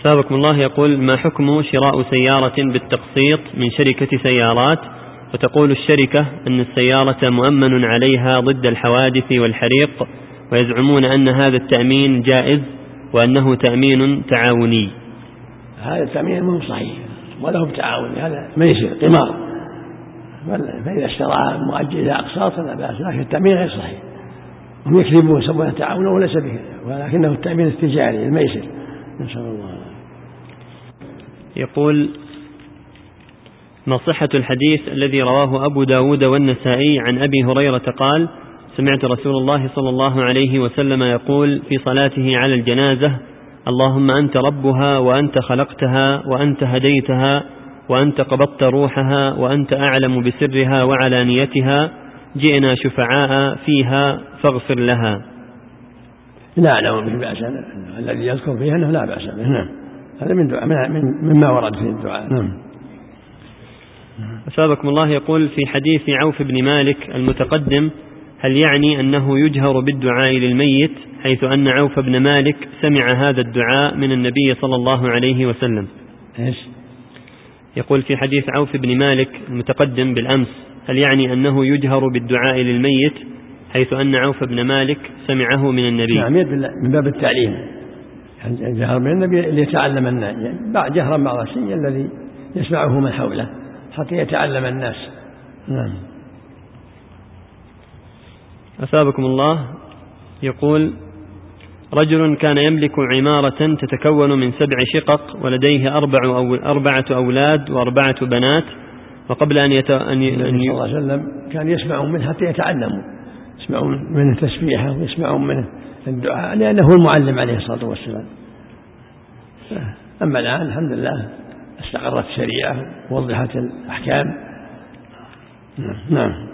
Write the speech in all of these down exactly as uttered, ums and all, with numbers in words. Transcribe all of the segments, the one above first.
أثابكم الله، يقول: ما حكم شراء سيارة بالتقسيط من شركة سيارات، وتقول الشركة أن السيارة مؤمن عليها ضد الحوادث والحريق، ويزعمون أن هذا التأمين جائز وأنه تأمين تعاوني؟ هذا التأمين مو صحيح ولا هو تعاوني، هذا ميسر قمار، فإذا اشترى مؤجل إلى أقساط لا بأس، لكن التأمين غير صحيح. هم يكذبون يسمونه تعاون وليس به، ولكنه التأمين التجاري الميسر، نسأل الله. يقول: ما صحة الحديث الذي رواه أبو داود والنسائي عن أبي هريرة قال: سمعت رسول الله صلى الله عليه وسلم يقول في صلاته على الجنازة: اللهم أنت ربها وأنت خلقتها وأنت هديتها وأنت قبضت روحها وأنت أعلم بسرها وعلانيتها، جئنا شفعاء فيها فاغفر لها؟ لا أعلم به بأسا، الذي يذكر فيه أنه لا بأس به. نعم، هذا من دعاء مما ورد في الدعاء. نعم. أثابكم الله، يقول: في حديث عوف بن مالك المتقدم هل يعني أنه يجهر بالدعاء للميت، حيث أن عوف بن مالك سمع هذا الدعاء من النبي صلى الله عليه وسلم؟ إيش؟ يقول: في حديث عوف بن مالك المتقدم بالأمس هل يعني أنه يجهر بالدعاء للميت، حيث أن عوف بن مالك سمعه من النبي؟ نعم، من باب التعليم، الجهر من النبي ليتعلم الناس، يعني جهرا بعض الشيء الذي يسمعه من حوله حتى يتعلم الناس. نعم. أثابكم الله، يقول: رجل كان يملك عمارة تتكون من سبع شقق ولديه أربع أو أربعة أولاد وأربعة بنات، وقبل أن يت... أن ي... النبي صلى الله عليه وسلم كان يسمعون منه حتى يتعلموا، يسمعون منه تسبيحه ويسمعون منه الدعاء، لأنه المعلم عليه الصلاة والسلام. أما الآن الحمد لله استقرت الشريعة ووضحت الأحكام. نعم.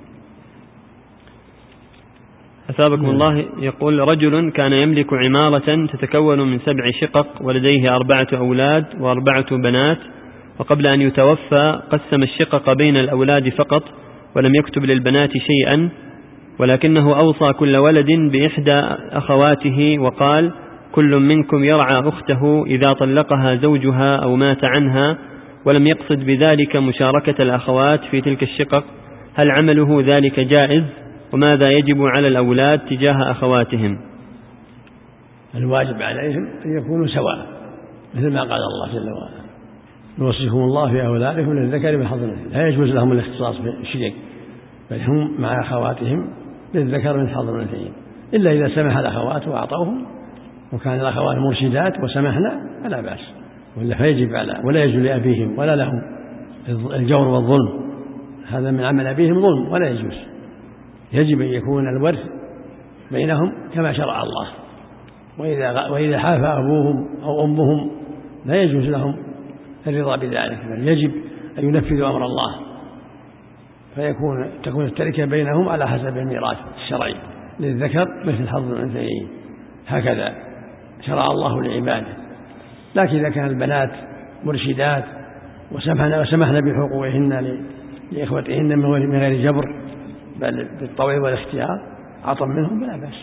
أثابكم الله، يقول: رجل كان يملك عمارة تتكون من سبع شقق ولديه أربعة أولاد وأربعة بنات، وقبل أن يتوفى قسم الشقق بين الأولاد فقط ولم يكتب للبنات شيئا، ولكنه أوصى كل ولد بإحدى أخواته وقال: كل منكم يرعى أخته إذا طلقها زوجها أو مات عنها، ولم يقصد بذلك مشاركة الأخوات في تلك الشقق، هل عمله ذلك جائز؟ وماذا يجب على الأولاد تجاه أخواتهم؟ الواجب عليهم أن يكونوا سواء، مثل ما قال الله جل وعلا: يوصيكم الله في أولادكم للذكر بحظ الأنثيين، لا يجوز لهم الاختصاص بالشريك، بل هم مع أخواتهم للذكر من حظ الأنثيين، إلا إذا سمح الأخوات وأعطوهم وكان الأخوات مرشدات وسمحنا فلا بأس، ولا فيجب على ولا يجوز لأبيهم ولا لهم الجور والظلم، هذا من عمل أبيهم ظلم ولا يجوز. يجب أن يكون الورث بينهم كما شرع الله، وإذا وإذا حاف أبوهم أو أمهم لا يجوز لهم الرضا بذلك، بل يجب أن ينفذوا أمر الله، فيكون تكون التركة بينهم على حسب الميراث الشرعي، للذكر مثل حظ الأنثيين، هكذا شرع الله لعباده. لكن إذا كان البنات مرشدات وسمحنا وسمحنا بحقوقهن لإخوتهن من غير جبر بل بالطوع والاختيار عطا منهم فلا بأس.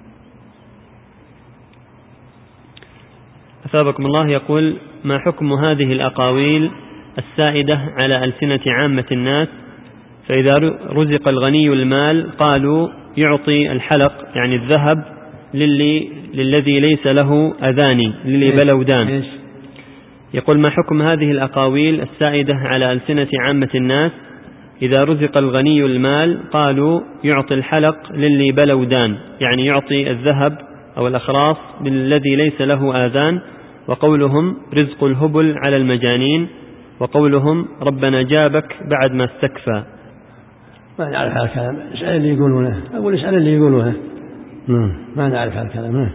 أثابكم الله، يقول: ما حكم هذه الأقاويل السائدة على ألسنة عامة الناس، فإذا رزق الغني المال قالوا يعطي الحلق يعني الذهب للي للذي ليس له أذاني للي بلودان؟ يقول: ما حكم هذه الأقاويل السائدة على ألسنة عامة الناس، إذا رزق الغني المال قالوا يعطي الحلق للي بلودان، يعني يعطي الذهب أو الأخراص للذي ليس له آذان، وقولهم رزق الهبل على المجانين، وقولهم ربنا جابك بعد ما استكفى؟ ما نعرف هذا الكلام، اسأل اللي يقولونه، أقول اسأل اللي يقولونه، ما نعرف هذا الكلام.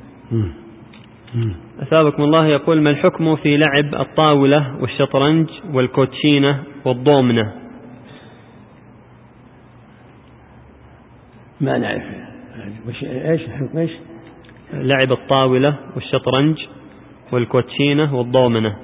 أثابكم الله، يقول: ما الحكم في لعب الطاولة والشطرنج والكوتشينة والضومنة؟ ما نعرف ايش ايش لعب الطاولة والشطرنج والكوتشينة والضومنة.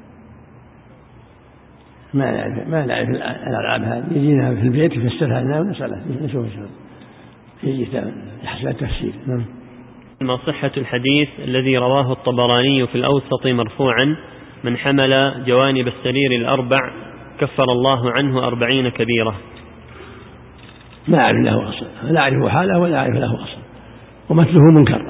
ما نعرف ما نعرف الألعاب هذه، يجينا في البيت يفسرها لنا ونسأله نشوف يجي يحصل التفسير. نعم. ما صحة الحديث الذي رواه الطبراني في الأوسط مرفوعا: من حمل جوانب السرير الأربع كفر الله عنه أربعين كبيرة؟ ما أعرف له أصل، لا أعرف حاله ولا أعرف له أصل، ومثله منكر.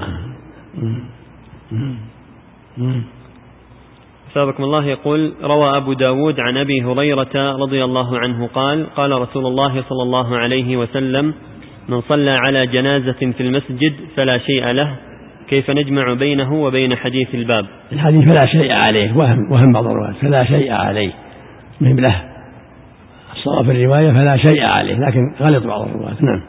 أثابكم الله. يقول: روى أبو داود عن أبي هريرة رضي الله عنه قال: قال رسول الله صلى الله عليه وسلم: من صلى على جنازة في المسجد فلا شيء له، كيف نجمع بينه وبين حديث الباب؟ الحديث فلا شيء عليه، وهم, وهم بعض الروايات فلا شيء عليه مهم له، الصواب في الرواية فلا شيء عليه، لكن غلط بعض الروايات. نعم.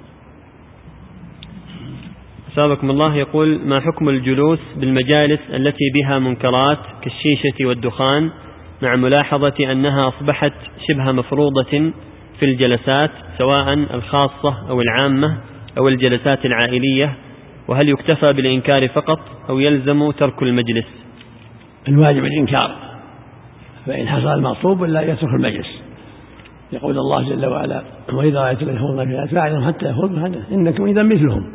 أثابكم الله. يقول: ما حكم الجلوس بالمجالس التي بها منكرات كالشيشة والدخان، مع ملاحظة أنها أصبحت شبه مفروضة في الجلسات سواء الخاصة أو العامة أو الجلسات العائلية، وهل يكتفى بالإنكار فقط أو يلزم ترك المجلس؟ الواجب الإنكار، فإن حصل المطلوب لا يترك المجلس. يقول الله جل وعلا: وإذا رأيت الذين يخوضون في الآيات فاعلم حتى يخوضوا في الحديث إنكم إذا مثلهم.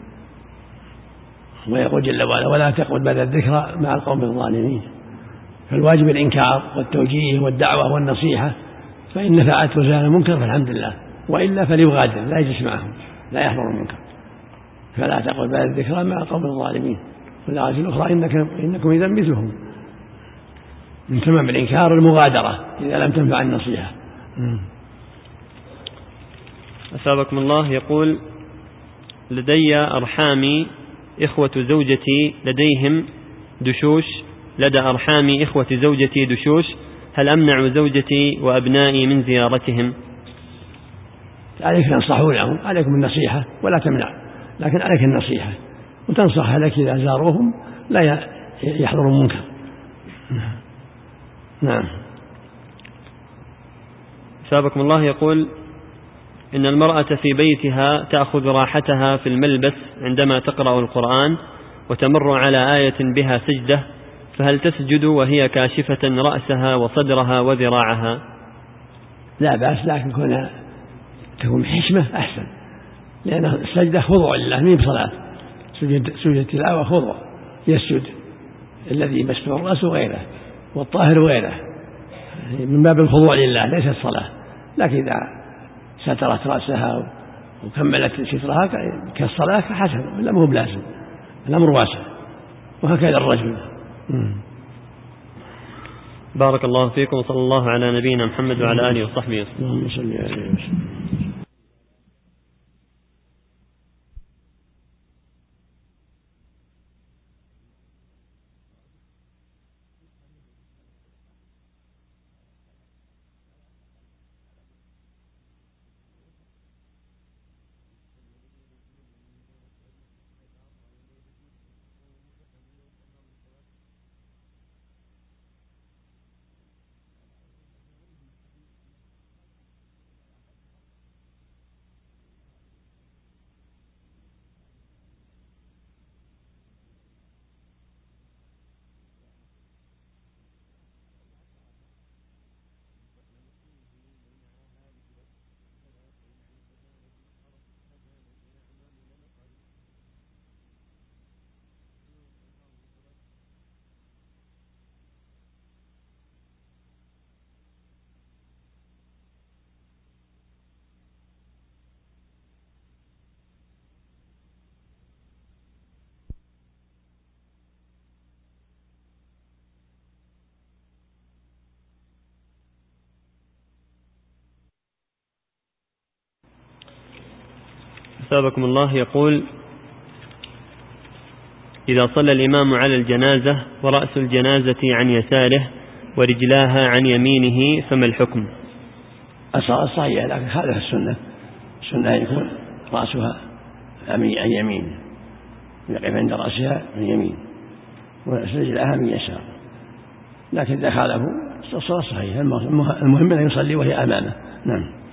ويقول جل وعلا: ولا تقعد بعد الذكرى مع القوم الظالمين. فالواجب الإنكار والتوجيه والدعوة والنصيحة، فإن نفعت وزال المنكر فالحمد لله، وإلا فليغادر لا يجلس معهم لا يحضر المنكر. فلا تقعد بعد الذكرى مع القوم الظالمين. والآية الأخرى: إنكم, إنكم إذا مثلهم. من تمام الإنكار المغادرة إذا لم تنفع النصيحة. أثابكم الله. يقول: لدي أرحامي إخوة زوجتي لديهم دشوش لدى أرحامي إخوة زوجتي دشوش هل أمنع زوجتي وأبنائي من زيارتهم؟ عليك تنصحوا لهم، عليكم النصيحة ولا تمنع، لكن عليك النصيحة وتنصح لك إذا زاروهم لا يحضروا المنكر. نعم. سابقكم الله. يقول: إن المرأة في بيتها تأخذ راحتها في الملبس عندما تقرأ القرآن وتمر على آية بها سجدة، فهل تسجد وهي كاشفة رأسها وصدرها وذراعها؟ لا بأس، لكن كونها تكون حشمة أحسن، لأن السجدة خضوع لله من بصلاة، سجد التلاوة خضوع، يسجد الذي يمس الرأس وغيره والطاهر وغيره من باب الخضوع لله ليست صلاة. لكن إذا سترت رأسها وكملت سترها كالصلاة فحسن، لا مو بلازم، الأمر واسع. وهكذا الرجل. بارك الله فيكم، وصلى الله على نبينا محمد وعلى آله وصحبه وسلم. اللهم صل عليه وسلم. أثابكم الله. يقول: إذا صلى الإمام على الجنازة ورأس الجنازة عن يساره ورجلاها عن يمينه فما الحكم؟ الصلاة صحيحة، لكن خالف السنة. السنة يكون رأسها عن يمين، يقف عند رأسها من يمين ورجلها من يسار، لكن إذا خالفوا الصلاة صحيحة. المهم أن يصلي وهي أمامه. نعم.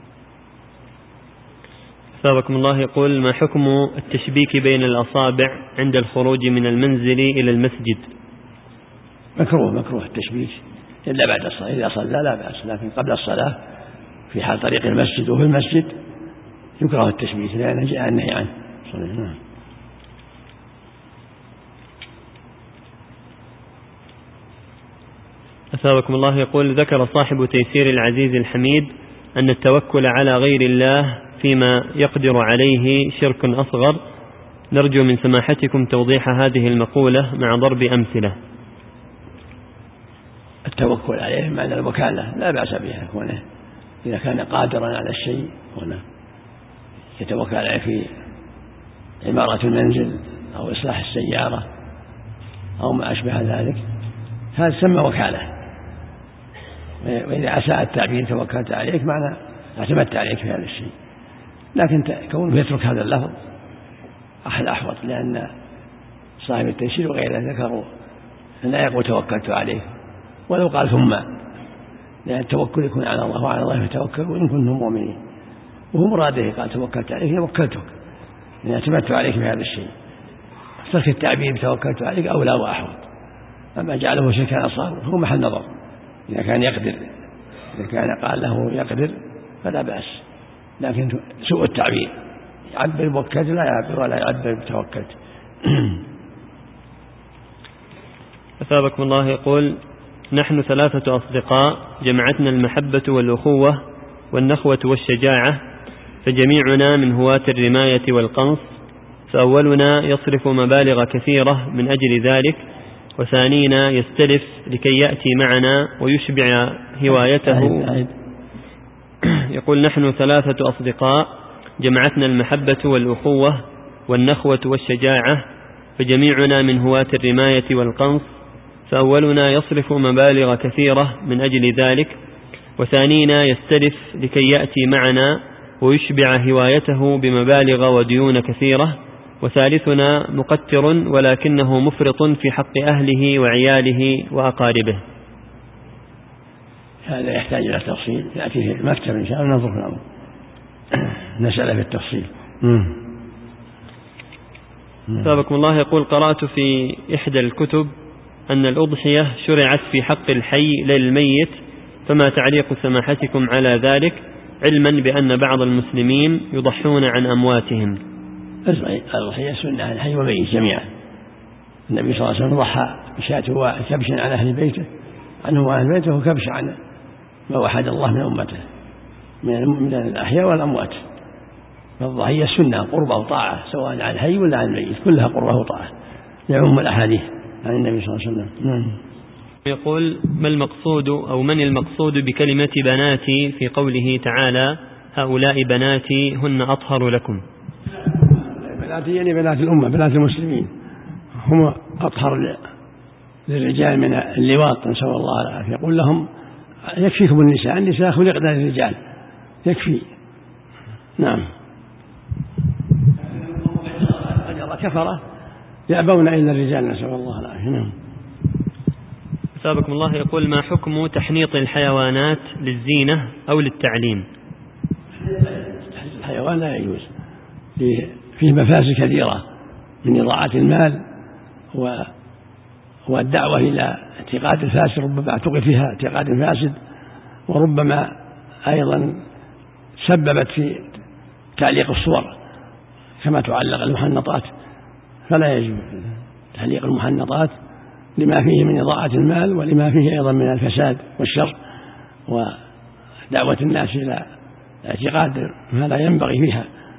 أثابكم الله. يقول: ما حكم التشبيك بين الأصابع عند الخروج من المنزل إلى المسجد؟ مكروه مكروه التشبيك إلا بعد الصلاة، إذا صلى لا بأس، لكن قبل الصلاة في حال طريق المسجد وفي المسجد يكره التشبيك لأنه جاء النهي عنه. أثابكم الله. يقول: ذكر صاحب تيسير العزيز الحميد أن التوكل على غير الله فيما يقدر عليه شرك أصغر. نرجو من سماحتكم توضيح هذه المقولة مع ضرب أمثلة. التوكل عليه معنى الوكالة لا بأس بها، كونه إذا كان قادرا على الشيء هنا يتوكل عليه في عمارة المنزل أو إصلاح السيارة أو ما أشبه ذلك، هذا سمى وكالة. وإذا أساء التعبير توكلت عليك معنى اعتمدت عليك في هذا الشيء، لكن كونه يترك هذا اللفظ أحد أحوط، لأن صاحب التيسير وغيره ذكروا أن لا يقول توكلت عليه ولو قال ثم، لأن التوكل يكون على الله وعلى الله فتوكلوا إن كنتم مؤمنين، وهو مراده قال توكلت عليك وكلتك يعني اعتمدت عليك في هذا الشيء. ترك التعبير بتوكلت عليك أولى وأحوط. أما جعله شركا أصغر هو محل نظر، إذا كان يقدر، إذا كان قال له يقدر فلا بأس، لكن سوء التعبير يعبر بوكلت لا يعبر ولا يعبر بتوكلت. أثابكم الله. يقول: نحن ثلاثة أصدقاء جمعتنا المحبة والأخوة والنخوة والشجاعة، فجميعنا من هواة الرماية والقنص، فأولنا يصرف مبالغ كثيرة من أجل ذلك، وثانينا يستلف لكي يأتي معنا ويشبع هوايته. يقول: نحن ثلاثة أصدقاء جمعتنا المحبة والأخوة والنخوة والشجاعة، فجميعنا من هواة الرماية والقنص، فأولنا يصرف مبالغ كثيرة من أجل ذلك، وثانينا يستلف لكي يأتي معنا ويشبع هوايته بمبالغ وديون كثيرة، وثالثنا مقتر ولكنه مفرط في حق أهله وعياله وأقاربه. هذا يحتاج إلى تفصيل، يأتي في المكتب إن شاء الله ننظر نسأل في التفصيل. سابقكم الله. يقول: قرأت في إحدى الكتب أن الأضحية شرعت في حق الحي للميت، فما تعليق سماحتكم على ذلك، علما بأن بعض المسلمين يضحون عن أمواتهم؟ الأضحية سنة عن الحي والميت جميعا. النبي صلى الله عليه وسلم ضحى بشاة وكبش عن أهل بيته عنه وأهل بيته، وكبش عن ما وحد الله من أمته من الأحياء والأموات. فالضحية سنة قربة وطاعة سواء عن الحي ولا عن الميت، كلها قربة وطاعة يعم الأحاديث عن النبي صلى الله عليه وسلم. نعم. يقول: ما المقصود أو من المقصود بكلمة بناتي في قوله تعالى: هؤلاء بناتي هن أطهر لكم؟ بناتي يعني بنات الأمة، بنات المسلمين، هم أطهر للرجال من اللواط، نسأل الله العافية. يقول لهم: يكفيكم النساء، النساء خلقنا للرجال، يكفي. نعم. كفرة يأبون إلا الرجال، نسأل الله العافية. نعم. سابقكم الله. يقول: ما حكم تحنيط الحيوانات للزينة أو للتعليم؟ الحيوان لا يجوز، فيه مفاسد كثيرة من إضاعة المال والدعوة إلى اعتقاد الفاسد، ربما اعتقد فيها اعتقاد فاسد، وربما أيضا سببت في تعليق الصور كما تعلق المحنطات، فلا يجوز تعليق المحنطات لما فيه من إضاعة المال ولما فيه أيضا من الفساد والشر ودعوة الناس إلى اعتقاد ما لا ينبغي فيها.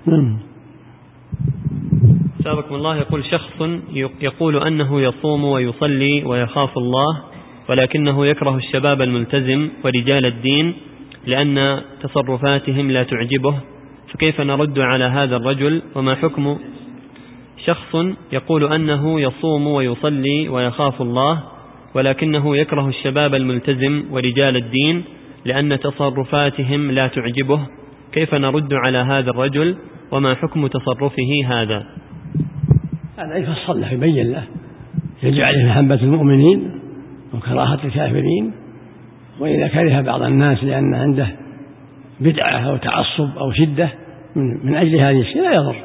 سابقكم الله. يقول: شخص يقول أنه يصوم ويصلي ويخاف الله، ولكنه يكره الشباب الملتزم ورجال الدين لأن تصرفاتهم لا تعجبه، فكيف نرد على هذا الرجل وما حكمه؟ شخص يقول أنه يصوم ويصلي ويخاف الله، ولكنه يكره الشباب الملتزم ورجال الدين لأن تصرفاتهم لا تعجبه، كيف نرد على هذا الرجل وما حكم تصرفه هذا؟ هذا يفصل له، يبين له، يجب عليه محبة المؤمنين وكراهة الكافرين، وإذا كره بعض الناس لأن عنده بدعة أو تعصب أو شدة من أجل هذه الشيء لا يضر.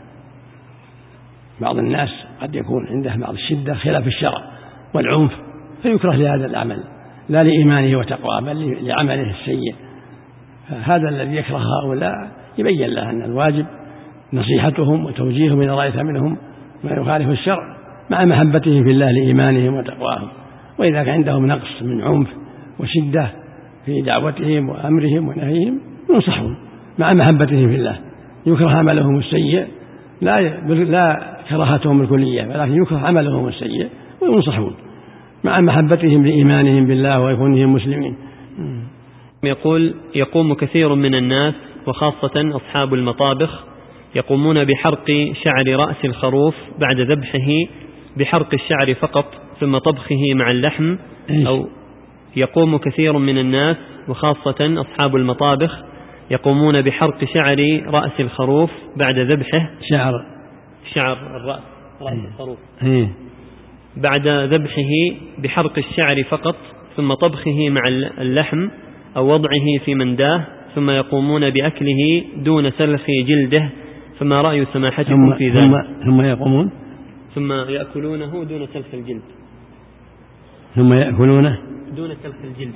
بعض الناس قد يكون عنده بعض الشدة خلاف الشرع والعنف فيكره لهذا العمل لا لإيمانه وتقواه بل لعمله السيء، فهذا الذي يكره هؤلاء يبين له أن الواجب نصيحتهم وتوجيههم إذا رأيت منهم ما يخالف الشرع مع محبتهم في الله لإيمانهم وتقواهم، وإذا كان عندهم نقص من عنف وشدة في دعوتهم وأمرهم ونهيهم ينصحون مع محبتهم في الله. يكره عملهم السيء، لا لا كراهتهم الكلية، ولكن يكره عملهم السيء وينصحون مع محبتهم لإيمانهم بالله ويكونهم مسلمين. يقول: يقوم كثير من الناس وخاصة أصحاب المطابخ يقومون بحرق شعر رأس الخروف بعد ذبحه بحرق الشعر فقط ثم طبخه مع اللحم، أو يقوم كثير من الناس وخاصة أصحاب المطابخ يقومون بحرق شعر رأس الخروف بعد ذبحه شعر شعر الرأس رأس الخروف بعد ذبحه بحرق الشعر فقط ثم طبخه مع اللحم أو وضعه في منداه ثم يقومون بأكله دون سلخ جلده، فما رأي سماحتكم في ذلك؟ ثم يقومون ثم يأكلونه دون سلخ الجلد ثم يأكلونه دون سلخ الجلد.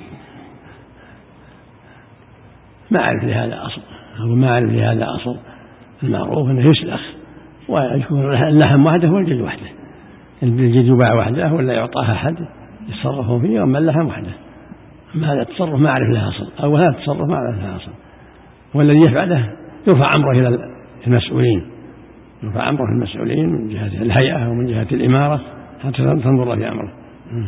ما أعرف لهذا أصل، أو ما أعرف لهذا أصل. المعروف أنه يسلخ ويكون اللحم وحده والجلد وحده، الجلد يباع وحده ولا يعطاها أحد يتصرفون فيه، وأما اللحم وحده. أما هذا التصرف ما أعرف له أصل، أو هذا التصرف ما أعرف له أصل. والذي يفعله يرفع أمره إلى المسؤولين، يرفع أمره المسؤولين من جهة الهيئة ومن جهة الإمارة حتى تنظر في أمره.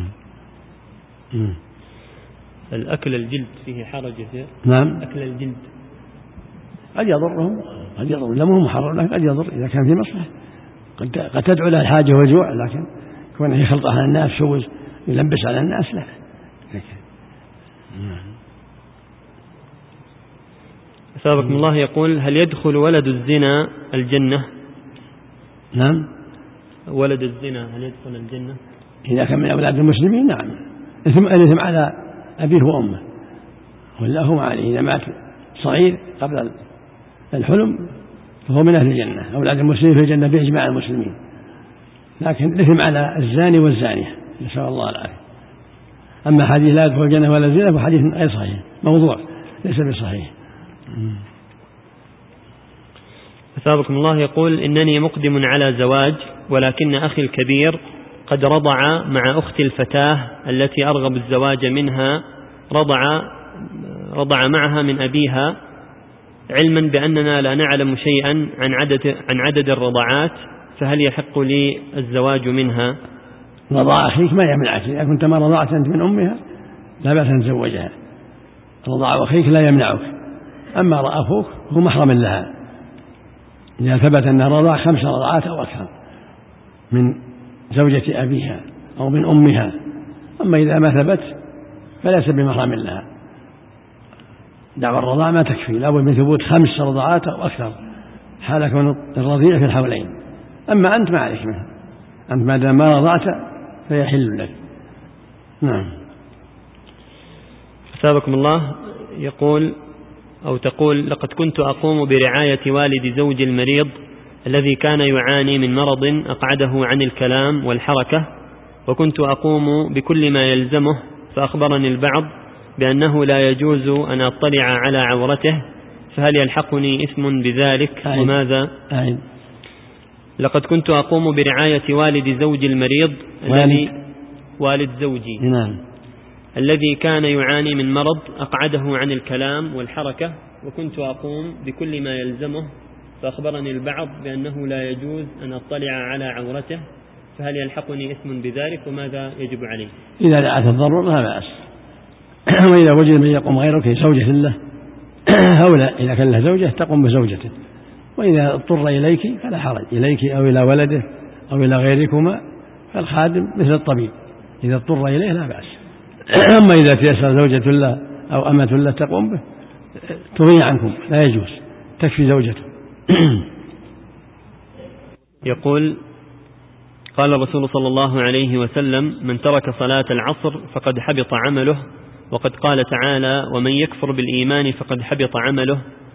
الأكل الجلد فيه حرج يسير. نعم. أكل الجلد قد يضرهم، قد يضر، لمه محرم، لكن قد يضر إذا كان في مصلحة. قد قد تدعو له الحاجة والجوع، لكن كونه يخلط على الناس شوز يلبس على الناس لا. أثابكم الله. يقول: هل يدخل ولد الزنا الجنة؟ نعم. ولد الزنا هل يدخل الجنة؟ إذا كان من أولاد المسلمين نعم، الإثم الإثم على أبيه وأمه ولا هو عليه. إذا مات صغير قبل الحلم فهو من أهل الجنة، أولاد المسلمين في الجنة بإجماع المسلمين، لكن الإثم على الزاني والزانية، نسأل الله العافية. أما حديث لا يدخل الجنة ولا الزنا فحديث غير صحيح، موضوع ليس بصحيح. أثابكم الله. يقول: إنني مقدم على زواج، ولكن أخي الكبير قد رضع مع أختي الفتاة التي أرغب الزواج منها، رضع رضع معها من أبيها، علما بأننا لا نعلم شيئا عن عدد عن عدد الرضعات، فهل يحق لي الزواج منها؟ رضاع أخيك ما يمنعك، إذا كنت ما رضعت أنت من أمها لا بأس أن تزوجها. رضاع أخيك لا يمنعك، أما أخوك هو محرم لها إذا ثبت أنها رضع خمس رضعات أو أكثر من زوجة أبيها أو من أمها. أما إذا ما ثبت فليس بمحرم لها. دعوى الرضاع ما تكفي، لا بد من ثبوت خمس رضعات أو أكثر حال كون الرضيع في الحولين. أما أنت ما عليك منه، أنت ما دام ما رضعت فيحل لك. نعم. أثابكم الله. يقول أو تقول: لقد كنت أقوم برعاية والد زوجي المريض الذي كان يعاني من مرض أقعده عن الكلام والحركة، وكنت أقوم بكل ما يلزمه، فأخبرني البعض بأنه لا يجوز أن أطلع على عورته، فهل يلحقني إثم بذلك وماذا؟ أعيد. لقد كنت أقوم برعاية والد زوجي المريض الذي والد زوجي نعم. الذي كان يعاني من مرض أقعده عن الكلام والحركة، وكنت أقوم بكل ما يلزمه، فأخبرني البعض بأنه لا يجوز أن أطلع على عورته، فهل يلحقني إثم بذلك وماذا يجب عليه؟ إذا دعت الضرورة لا بأس، وإذا وجد من يقوم غيرك زوجة له أو لا، إذا كان له زوجة تقوم بزوجته، وإذا اضطر إليك فلا حرج، إليك أو إلى ولده أو إلى غيركما، فالخادم مثل الطبيب إذا اضطر إليه لا بأس. أما إذا تيسر زوجة له أو أمة له تقوم به تغني عنكم لا يجوز، تكفي زوجته. يقول: قال الرسول صلى الله عليه وسلم: من ترك صلاة العصر فقد حبط عمله، وقد قال تعالى: ومن يكفر بالإيمان فقد حبط عمله.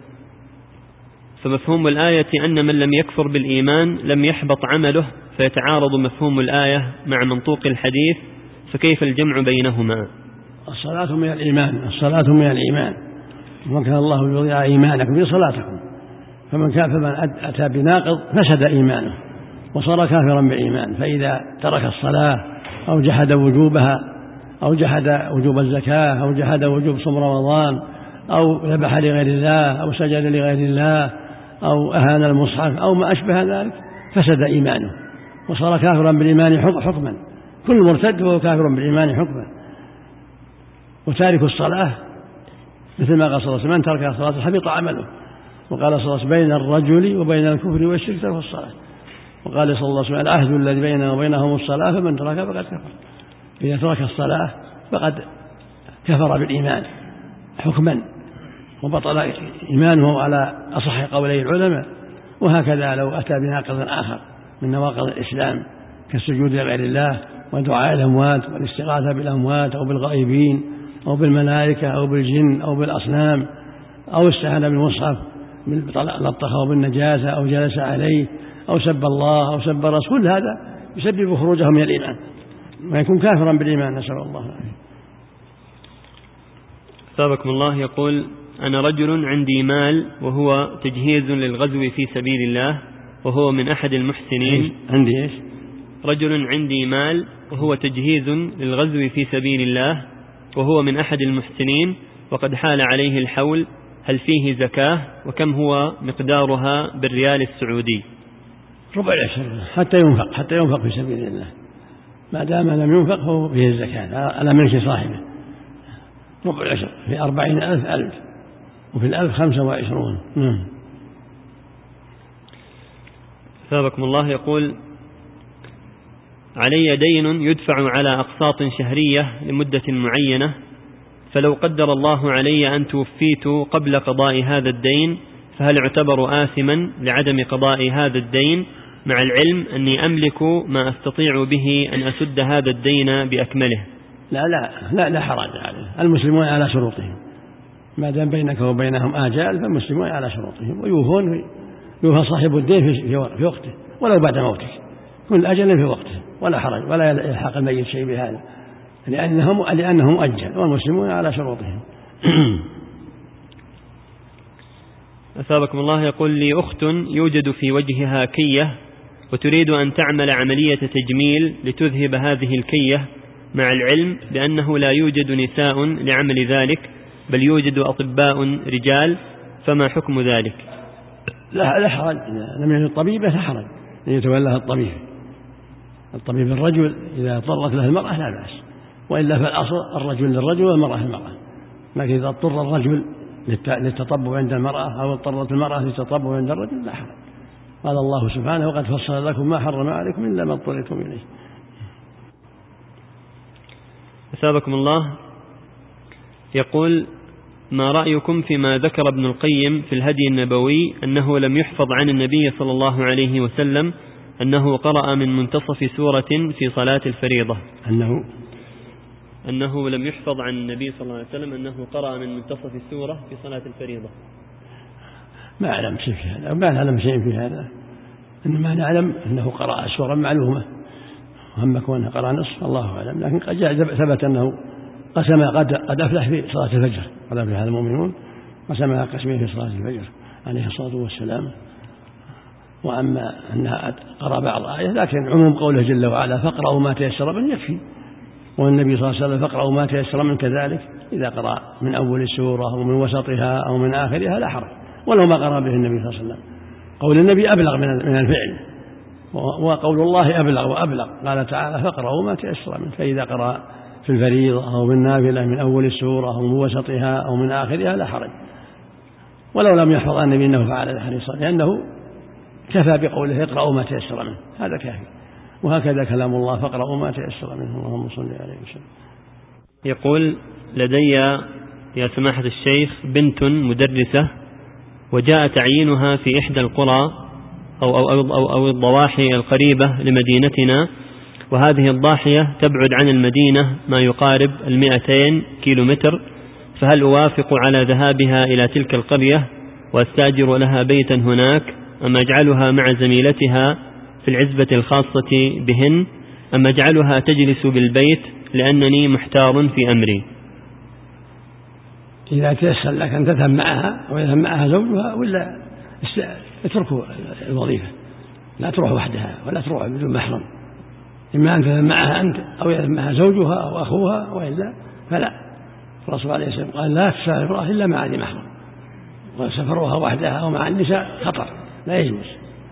فمفهوم الآية أن من لم يكفر بالإيمان لم يحبط عمله، فيتعارض مفهوم الآية مع منطوق الحديث، فكيف الجمع بينهما؟ الصلاة من الإيمان، الصلاة من الإيمان، وكان الله يضيع إيمانكم بصلاتكم، فمن كافر من أتى بناقض فسد إيمانه وصار كافرا بالإيمان. فإذا ترك الصلاة أو جحد وجوبها أو جحد وجوب الزكاة أو جحد وجوب صوم رمضان أو ذبح لغير الله أو سجد لغير الله أو أهان المصحف أو ما أشبه ذلك فسد إيمانه وصار كافرا بالإيمان حكما. كل مرتد هو كافر بالإيمان حكما. وتارك الصلاة مثل ما قال صلى الله عليه وسلم: من ترك الصلاة حبط عمله. وقال صلى الله عليه وسلم: بين الرجل وبين الكفر والشرك ترك الصلاة. وقال صلى الله عليه وسلم: العهد الذي بيننا وبينهم الصلاة فمن تركها فقد كفر. إذا ترك الصلاة فقد كفر بالإيمان حكما وبطل إيمانه على أصح قولي العلماء. وهكذا لو أتى بناقض آخر من نواقض الإسلام كالسجود لغير الله ودعاء الأموات والاستغاثة بالأموات أو بالغائبين أو بالملائكة أو بالجن أو بالأصنام أو استعان بالمصحف لطخه بالنجاسة أو جلس عليه أو سب الله أو سب الرسول، كل هذا يسبب خروجه من الإيمان ويكون كافرا بالإيمان، نسأل الله العافية. سابقكم الله يقول: أنا رجل عندي مال وهو تجهيز للغزو في سبيل الله وهو من أحد المحسنين. عندي إيش؟ رجل عندي مال وهو تجهيز للغزو في سبيل الله وهو من أحد المحسنين وقد حال عليه الحول، هل فيه زكاة وكم هو مقدارها بالريال السعودي؟ ربع العشر حتى ينفق حتى ينفق في سبيل الله، ما دام لم ينفق فهو فيه الزكاة على ملك صاحبه. ربع العشر في أربعين ألف ألف وفي الألف خمسة وعشرون. نعم. ثابكم الله يقول: علي دين يدفع على أقساط شهرية لمدة معينة، فلو قدر الله علي أن توفيت قبل قضاء هذا الدين فهل اعتبر آثما لعدم قضاء هذا الدين، مع العلم أني أملك ما أستطيع به أن أسد هذا الدين بأكمله؟ لا لا لا, لا حرج عليه. المسلمون على شروطهم، ما دام بينك وبينهم آجال فالمسلمون على شروطهم ويوفون يوفى صاحب الدين في وقته ولو بعد موتك، كل أجل في وقته ولا حرج ولا يلحق الميت شيء بهذا، لأنهم لأنهم أجل والمسلمون على شروطهم. أثابكم الله يقول: لي أخت يوجد في وجهها كية وتريد أن تعمل عملية تجميل لتذهب هذه الكية، مع العلم بأنه لا يوجد نساء لعمل ذلك بل يوجد أطباء رجال، فما حكم ذلك؟ لا لا حرج، لم يكن الطبيب لا حرج أن يتولاه الطبيب. الطبيب الرجل إذا اضطرت له المرأة لا بأس، وإلا فالأصل الرجل للرجل والمرأة للمرأة. لكن إذا اضطر الرجل للتطبب عند المرأة أو اضطرت المرأة للتطبب عند الرجل لا حرج. قال الله سبحانه: وقد فصل لكم ما حرم عليكم إلا ما اضطررتم إليه. أثابكم الله يقول: ما رأيكم فيما ذكر ابن القيم في الهدي النبوي أنه لم يحفظ عن النبي صلى الله عليه وسلم أنه قرأ من منتصف سورة في صلاة الفريضة؟ أنه أنه لم يحفظ عن النبي صلى الله عليه وسلم أنه قرأ من منتصف السورة في صلاة الفريضة. ما أعلم شيء في هذا، ما نعلم شيء في هذا، إنما نعلم أنه قرأ سورة معلومة، وهم كونه قرأ نصف الله أعلم. لكن قد جاء ثبت أنه قسم قد قد أفلح في صلاة الفجر، قد أفلح المؤمنون قسمها قسمين في صلاة الفجر عليه الصلاة والسلام. وأما أنها قرأ بعض آية، لكن عموم قوله جل وعلا: فاقرأوا ما تيسر من يكفي، والنبي صلى الله عليه وسلم: فاقرأوا ما تيسر من كذلك، إذا قرأ من أول السورة أو من وسطها أو من آخرها لا حرج، ولو ما قرأ به النبي صلى الله عليه وسلم. قول النبي أبلغ من الفعل، وقول الله أبلغ وأبلغ. قال تعالى: فاقرأوا ما تيسر منه، فإذا قرأ في الفريضة أو بالنافلة من أول السورة أو من وسطها أو من آخرها لا حرج، ولو لم يحفظ النبي أنه فعل الحديث، لأنه كفى بقوله: اقرأوا ما تيسر منه، هذا كافي. وهكذا كلام الله: فاقرأوا ما تيسر منه. اللهم صل عليه وسلم. يقول: لدي يا سماحة الشيخ بنت مدرسة، وجاء تعيينها في إحدى القرى أو, أو, أو, أو, أو الضواحي القريبة لمدينتنا، وهذه الضاحية تبعد عن المدينة ما يقارب المئتين كيلومتر، فهل أوافق على ذهابها إلى تلك القرية وأستأجر لها بيتا هناك، أم أجعلها مع زميلتها في العزبة الخاصة بهن، أم أجعلها تجلس بالبيت لأنني محتار في أمري؟ إذا تيسر لك أن تذهب معها ويذهب معها زوجها، ولا اتركوا الوظيفة، لا تروح وحدها ولا تروح بدون محرم. إما أن تذهب معها أنت أو يذهب معها زوجها أو أخوها، وإلا فلا. الرسول عليه الصلاة والسلام قال لا تسافر امرأة إلا مع ذي محرم، وسفرها وحدها أو مع النساء خطر لا يجوز.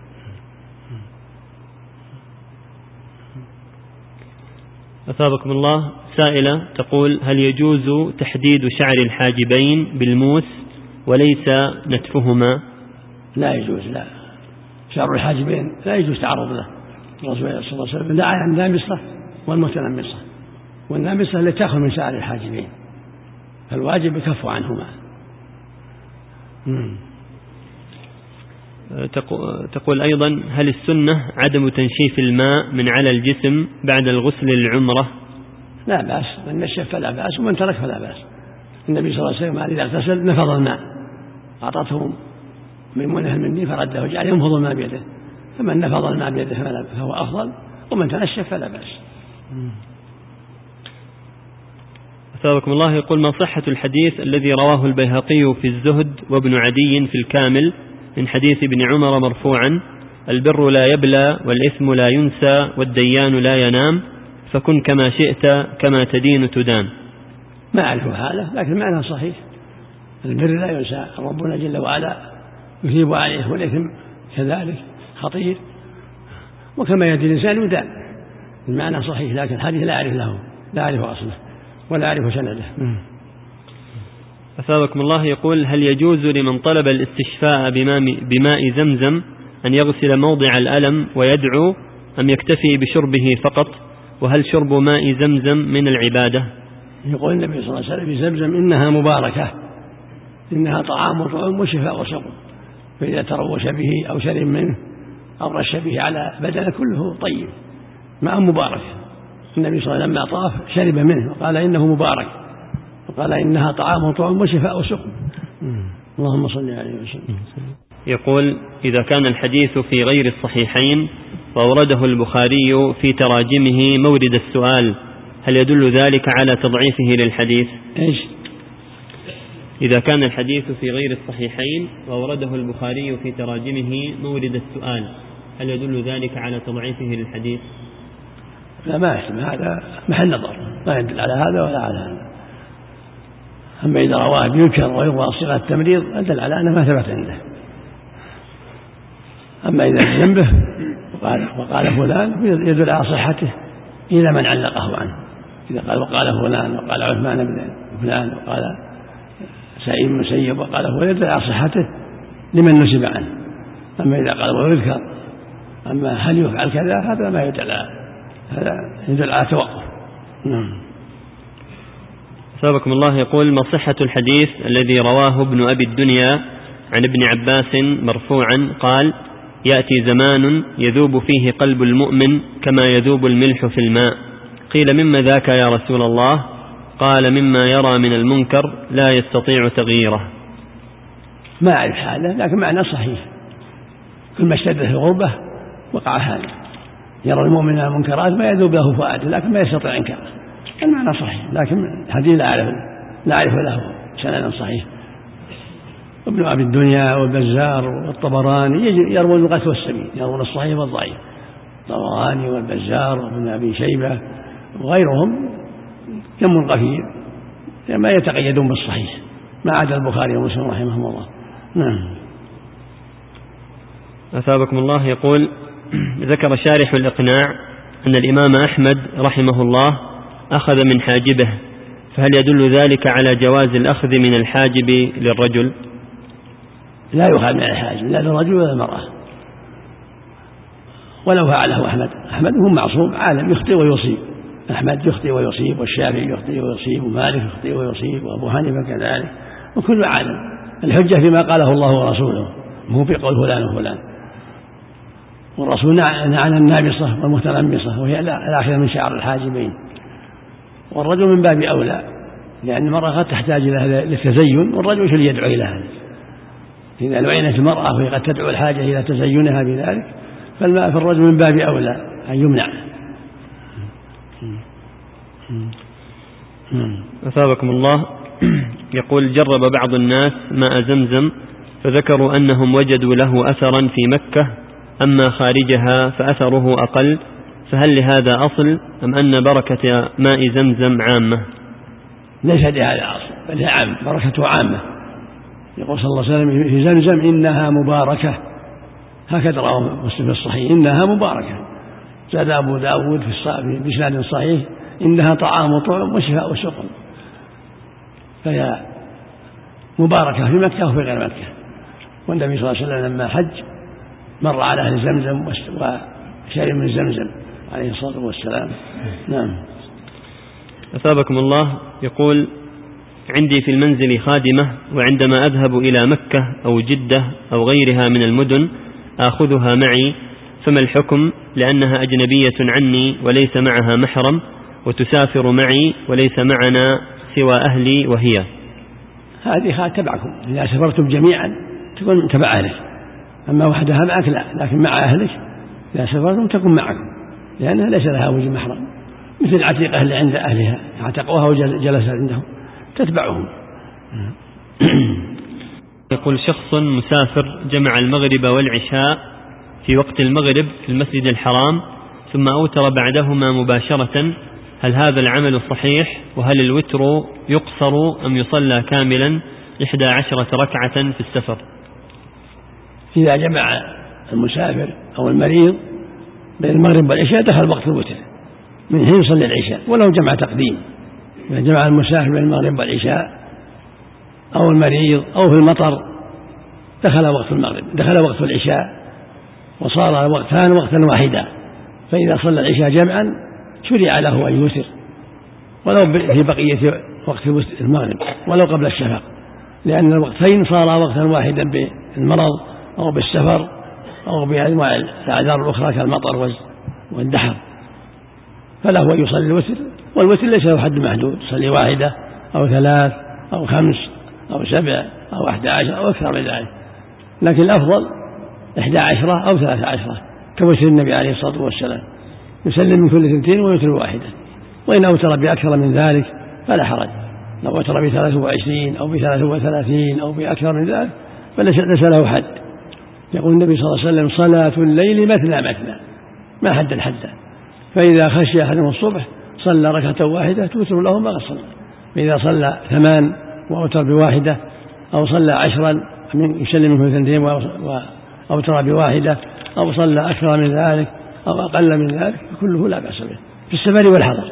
أثابكم الله. سائلة تقول: هل يجوز تحديد شعر الحاجبين بالموس وليس نتفهما؟ لا يجوز، لا. شعر الحاجبين لا يجوز تعرض له. الرسول صلى الله عليه وسلم دعا عن النامصة والمتنمصة، والنامصة التي تأخذ من شعر الحاجبين، فالواجب الكف عنهما. تقول أيضا: هل السنة عدم تنشيف الماء من على الجسم بعد الغسل للعمرة؟ لا بأس، من نشف فلا بأس، ومن ترك فلا بأس. النبي صلى الله عليه وسلم إذا اغتسل نفض الماء، أعطته ميمونة مني فرده وجعل ينفض الماء بيده، فمن نفض الماء بيده فهو أفضل، ومن تنشف فلا بأس. أثابكم الله. يقول: ما صحة الحديث الذي رواه البيهقي في الزهد وابن عدي في الكامل من حديث ابن عمر مرفوعا: البر لا يبلى والإثم لا ينسى والديان لا ينام، فكن كما شئت كما تدين تدان؟ ما أعرف هذا، لكن معنى صحيح. البر لا ينسى، ربنا جل وعلا يثيب عليه، والإثم كذلك خطير، وكما يدين الإنسان يدان. المعنى صحيح، لكن الحديث لا أعرف له، لا أعرف أصله ولا أعرف سنده. أثابكم الله. يقول: هل يجوز لمن طلب الاستشفاء بماء زمزم أن يغسل موضع الألم ويدعو، أم يكتفي بشربه فقط؟ وهل شرب ماء زمزم من العبادة؟ يقول النبي صلى الله عليه وسلم في زمزم: إنها مباركة، إنها طعام وطعم وشفاء وسقم، فإذا تروش به أو شرب منه أو رش به على بدنه كله طيب، ماء مبارك. النبي صلى الله عليه وسلم لما طاف شرب منه وقال إنه مبارك، وقال إنها طعام وطعم وشفاء وسقم. اللهم صل عليه وسلم. يقول: إذا كان الحديث في غير الصحيحين وأورده البخاري في تراجمه مورد السؤال، هل يدل ذلك على تضعيفه للحديث؟ إيش؟ إذا كان الحديث في غير الصحيحين وأورده البخاري في تراجمه مورد السؤال، هل يدل ذلك على تضعيفه للحديث؟ لا، ما يحتمل، هذا محل نظر، ما يدل على هذا ولا على هذا. أما إذا رواه بينكر ويروى صيغة التمريض يدل على أنه ما ثبت عنده. أما إذا جنبه وقال, وقال فلان يدل على صحته إلى من علقه عنه. إذا قال وقال فلان وقال عثمان بن فلان وقال سعيد بن مسيب وقال فلان يدل على صحته لمن نسب عنه. أما إذا قال ويذكر أما هل يفعل كذا هذا ما يدل على هذا، يدل على توقف. نعم. سابقكم الله. يقول: ما صحة الحديث الذي رواه ابن أبي الدنيا عن ابن عباس مرفوعا قال: يأتي زمان يذوب فيه قلب المؤمن كما يذوب الملح في الماء، قيل مما ذاك يا رسول الله؟ قال: مما يرى من المنكر لا يستطيع تغييره. ما أعرف هذا، لكن معنى صحيح، كل ما اشتدت الغربة وقع هذا، يرى المؤمن المنكرات ما يذوب له فؤاده لكن ما يستطيع إنكاره. المعنى صحيح، لكن الحديث لا أعرف لا أعرف له سند صحيح. ابن أبي الدنيا والبزار والطبراني يروون الغث والسمين، يروون الصحيح والضعيف. الطبراني والبزار وابن أبي شيبة وغيرهم كم غفير ما يتقيدون بالصحيح، ما عدا البخاري ومسلم رحمهم الله. نعم. أثابكم الله. يقول: ذكر شارح الإقناع أن الإمام أحمد رحمه الله أخذ من حاجبه، فهل يدل ذلك على جواز الأخذ من الحاجب للرجل؟ لا يؤخذ من الحاجب لا للرجل ولا المرأة، ولو فعله أحمد. أحمد هو معصوم عالم يخطئ ويصيب، أحمد يخطئ ويصيب، والشافعي يخطئ ويصيب، ومالك يخطئ ويصيب، وأبو حنيفة كذلك، وكل عالم. الحجة فيما قاله الله ورسوله، مو في قول فلان وفلان. والرسول نهى عن النامصة والمتنمصة وهي الآخرة من شعر الحاجبين، والرجل من باب أولى، لأن المرأة قد تحتاج إلى التزين، والرجل شو يدعو إلى هذا. إذا لعنت المرأة وهي قد تدعو الحاجة إلى تزينها بذلك، فالماء في الرجل من باب أولى أن يمنع. أثابكم الله. يقول: جرب بعض الناس ماء زمزم فذكروا أنهم وجدوا له أثرا في مكة، أما خارجها فأثره أقل، فهل لهذا أصل أم أن بركة ماء زمزم عامة؟ ليس لهذا أصل بل هي عام، بركته عامة. يقول صلى الله عليه وسلم في زمزم إنها مباركة، هكذا رواه مسلم في الصحيح إنها مباركة. زاد أبو داود في بإسناد صحيح إنها طعام طعم وشفاء وسقم، فهي مباركة في مكة وفي غير مكة. والنبي صلى الله عليه وسلم لما حج مر على أهل زمزم وشرب من زمزم عليه الصلاة والسلام. نعم. أثابكم الله. يقول: عندي في المنزل خادمة، وعندما أذهب إلى مكة أو جدة أو غيرها من المدن آخذها معي، فما الحكم لأنها أجنبية عني وليس معها محرم، وتسافر معي وليس معنا سوى أهلي وهي؟ هذه تبعكم، إذا سافرتم جميعا تكون تبع أهلك، أما وحدها معك لا، لكن مع أهلك إذا سافرتم تكون معكم، لأنها ليس لها وجه محرم، مثل العتيقة اللي عند أهلها اعتقوها وجلست عندهم تتبعهم. يقول: شخص مسافر جمع المغرب والعشاء في وقت المغرب في المسجد الحرام ثم أوتر بعدهما مباشرة، هل هذا العمل صحيح؟ وهل الوتر يقصر أم يصلى كاملا إحدى عشرة ركعة في السفر؟ إذا جمع المسافر أو المريض بين المغرب والعشاء دخل وقت الوتر من حين يصلي العشاء، ولو جمع تقديم. إذا جمع المسافر بين المغرب والعشاء أو المريض أو في المطر دخل وقت المغرب دخل وقت العشاء وصار وقتان وقتا واحدا، فإذا صلى العشاء جمعا شرع له أن يوتر ولو في بقية وقت المغرب ولو قبل الشفق، لأن الوقتين صار وقتا واحدا بالمرض أو بالسفر أو بأنواع الأعذار الأخرى كالمطر والدحر، فله أن يصلي الوتر، والوتر ليس له حد محدود، يصلي واحدة أو ثلاث أو خمس أو سبع أو أحد عشر أو أكثر من ذلك، لكن الأفضل إحدى عشرة أو ثلاثة عشرة كوتر النبي عليه الصلاة والسلام، يسلم من كل اثنتين ويوتر واحدة. وإن أوتر بأكثر من ذلك فلا حرج، لو أوتر بثلاث وعشرين أو بثلاث وثلاثين أو بأكثر من ذلك فليس له حد. يقول النبي صلى الله عليه وسلم: صلاة الليل مثنى مثنى، ما حد الحد، فإذا خشي أحدهم الصبح صلى ركعة واحدة توتر له ما صلى، فإذا صلى ثمان وأوتر بواحدة أو صلى عشرا يسلم من كل اثنتين وأوتر بواحدة أو صلى أكثر من ذلك أو أقل من ذلك كله لا بأس به في السفر والحضر.